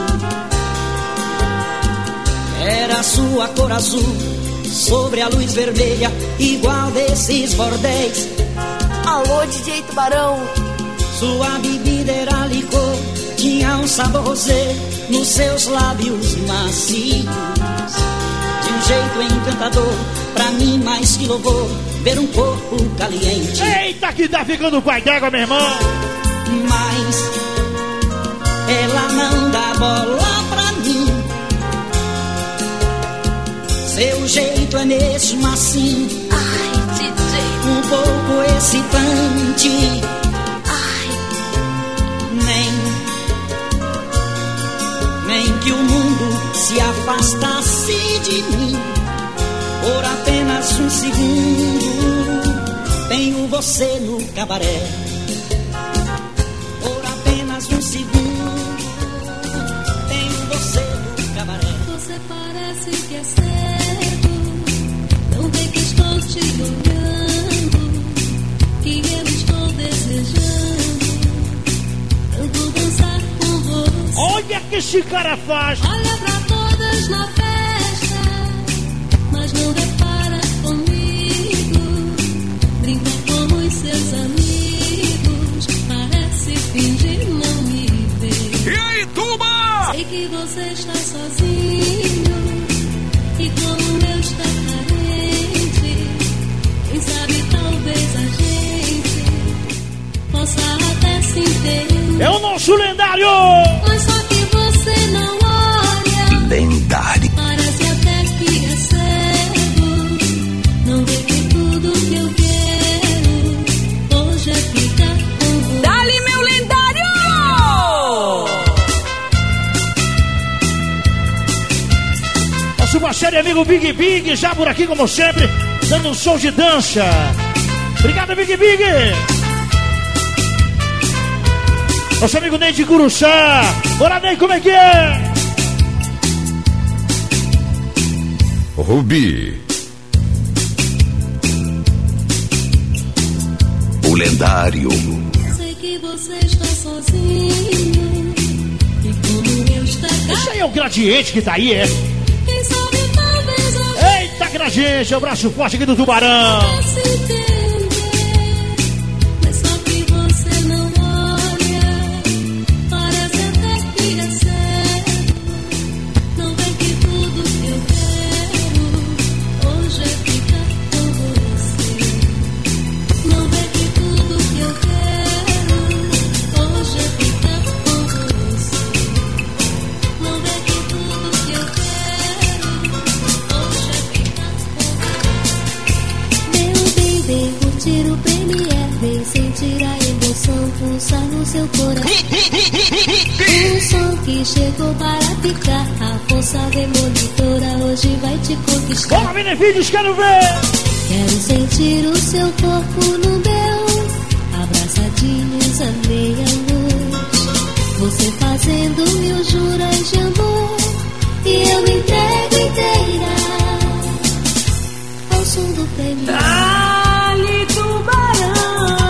Speaker 17: Era a sua cor azul, sobre a luz vermelha, igual desses bordéis.
Speaker 7: Alô, D J Tubarão.
Speaker 17: Sua bebida era licor, tinha um sabor rosé nos seus lábios macios. De um jeito encantador, pra mim mais que louvor, ver um corpo caliente.
Speaker 1: Eita, que tá ficando com a d'água, meu irmão.
Speaker 17: Mas ela não dá bola pra Seu jeito é mesmo assim.
Speaker 7: Ai, D J,
Speaker 17: um pouco excitante.
Speaker 7: ai,
Speaker 17: Nem, nem que o mundo se afastasse de mim por apenas um segundo. Tenho você no cabaré. Por apenas um segundo. Tenho você no cabaré.
Speaker 18: Você parece que é cego, não vê que estou te olhando, que eu estou desejando tanto dançar com você.
Speaker 1: Olha que esse cara faz.
Speaker 18: Olha pra todas na festa, mas não repara comigo. Brinca com os seus amigos, parece fingir não me ver.
Speaker 14: E aí, Tuba?
Speaker 18: Sei que você está sozinho e como eu está carente. Quem sabe talvez a gente possa até se entender.
Speaker 1: É o nosso lendário.
Speaker 18: Mas só que você não olha.
Speaker 2: Lendário.
Speaker 18: Parece até que é cego. Não vê que tudo que eu quero hoje é ficar com você.
Speaker 11: Dali, meu lendário!
Speaker 1: Nosso parceiro e amigo Big Big, já por aqui como sempre, dando um show de dança. Obrigado, Big Big. Nosso amigo Ney de Curuçá. Bora, Ney, como é que é?
Speaker 2: Rubi. O lendário.
Speaker 18: Sei que você está sozinho e como eu está
Speaker 1: Isso aí é o Gradiente que tá aí, é?
Speaker 18: Quem sabe talvez a
Speaker 1: Eita, Gradiente, abraço forte aqui do Tubarão.
Speaker 18: gente se entender. Mas só que você não olha. Parece até que é cego. Não vê que tudo que eu quero hoje é ficar com você. Não vê que tudo que eu quero hoje é ficar com você. Não vê que tudo que eu quero hoje é ficar com você. Meu bem, vem curtir o Premier, vem sentir a emoção pulsar no seu coração. Um som que chegou para ficar, a força demolitora hoje vai te conquistar.
Speaker 1: Bora, Benevídeos, quero ver.
Speaker 18: Quero sentir o seu corpo no meu, abraçadinhos à meia-noite. Você fazendo mil juras de amor e eu me entrego inteira ao som do Premier.
Speaker 11: Dali, tubarão.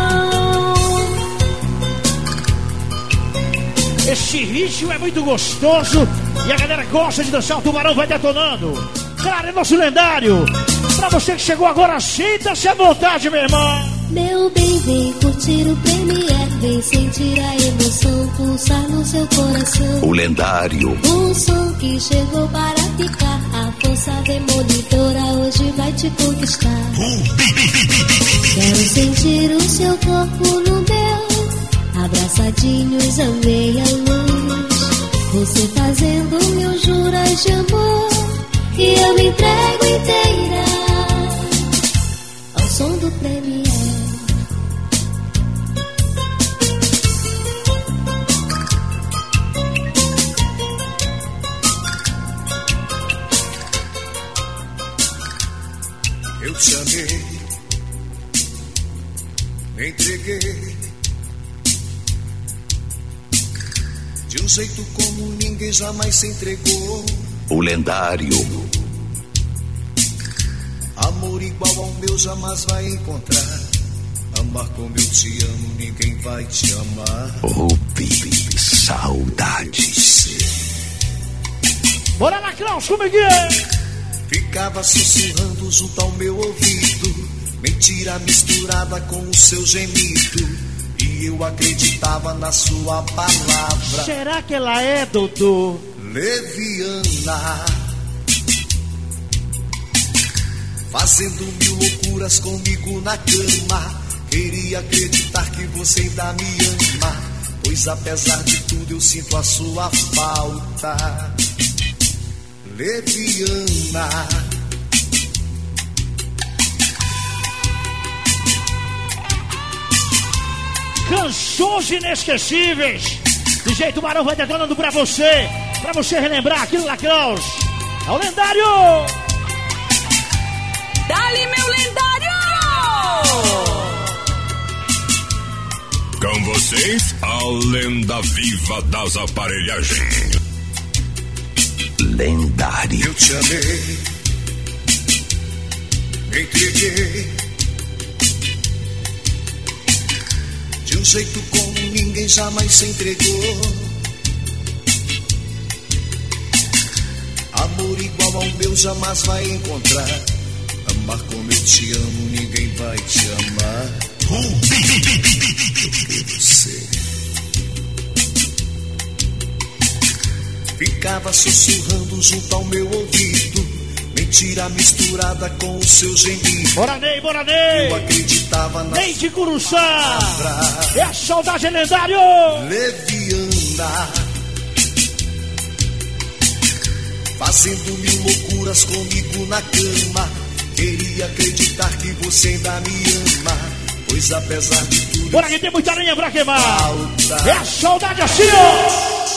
Speaker 1: Esse ritmo é muito gostoso e a galera gosta de dançar. O Tubarão vai detonando. Claro, é nosso lendário. Pra você que chegou agora, sinta-se à vontade, meu irmão.
Speaker 18: Meu bem, vem curtir o Premier, vem sentir a emoção pulsar no seu coração.
Speaker 2: O lendário.
Speaker 18: Um som que chegou para ficar, a força demolidora hoje vai te conquistar. Quero sentir o seu corpo no meu, abraçadinhos à meia-luz. Você fazendo mil juras de amor e eu me entrego inteira ao som do Premier.
Speaker 19: Eu te amei, me entreguei de um jeito como ninguém jamais se entregou.
Speaker 2: O lendário.
Speaker 19: Amor igual ao meu jamais vai encontrar. Amar como eu te amo, ninguém vai te amar.
Speaker 2: Rubi, saudades.
Speaker 1: Bora lá, Klaus, como é que é?
Speaker 19: Ficava sussurrando junto ao meu ouvido, mentira misturada com o seu gemido, e eu acreditava na sua palavra.
Speaker 1: Será que ela é, doutor?
Speaker 19: Leviana, fazendo mil loucuras comigo na cama. Queria acreditar que você ainda me ama, pois apesar de tudo eu sinto a sua falta. Leviana,
Speaker 1: Shows inesquecíveis. D J Tubarão vai detonando pra você. Pra você relembrar aquilo lá, Kraus. É o lendário.
Speaker 11: Dali, meu lendário.
Speaker 15: Com vocês, a lenda viva das aparelhagens.
Speaker 2: Lendário.
Speaker 19: Eu te amei, me entreguei de um jeito como ninguém jamais se entregou. Amor igual ao meu jamais vai encontrar. Amar como eu te amo, ninguém vai te amar. Você ficava sussurrando junto ao meu ouvido, mentira misturada com o seu gemido.
Speaker 1: Bora Ney, bora Ney.
Speaker 19: Eu acreditava na
Speaker 1: Ney de Curuçá. É a saudade lendário.
Speaker 19: Leviana, fazendo mil loucuras comigo na cama. Queria acreditar que você ainda me ama, pois apesar de tudo.
Speaker 1: Bora que tem muita lenha pra quemar. É a saudade assim, ó.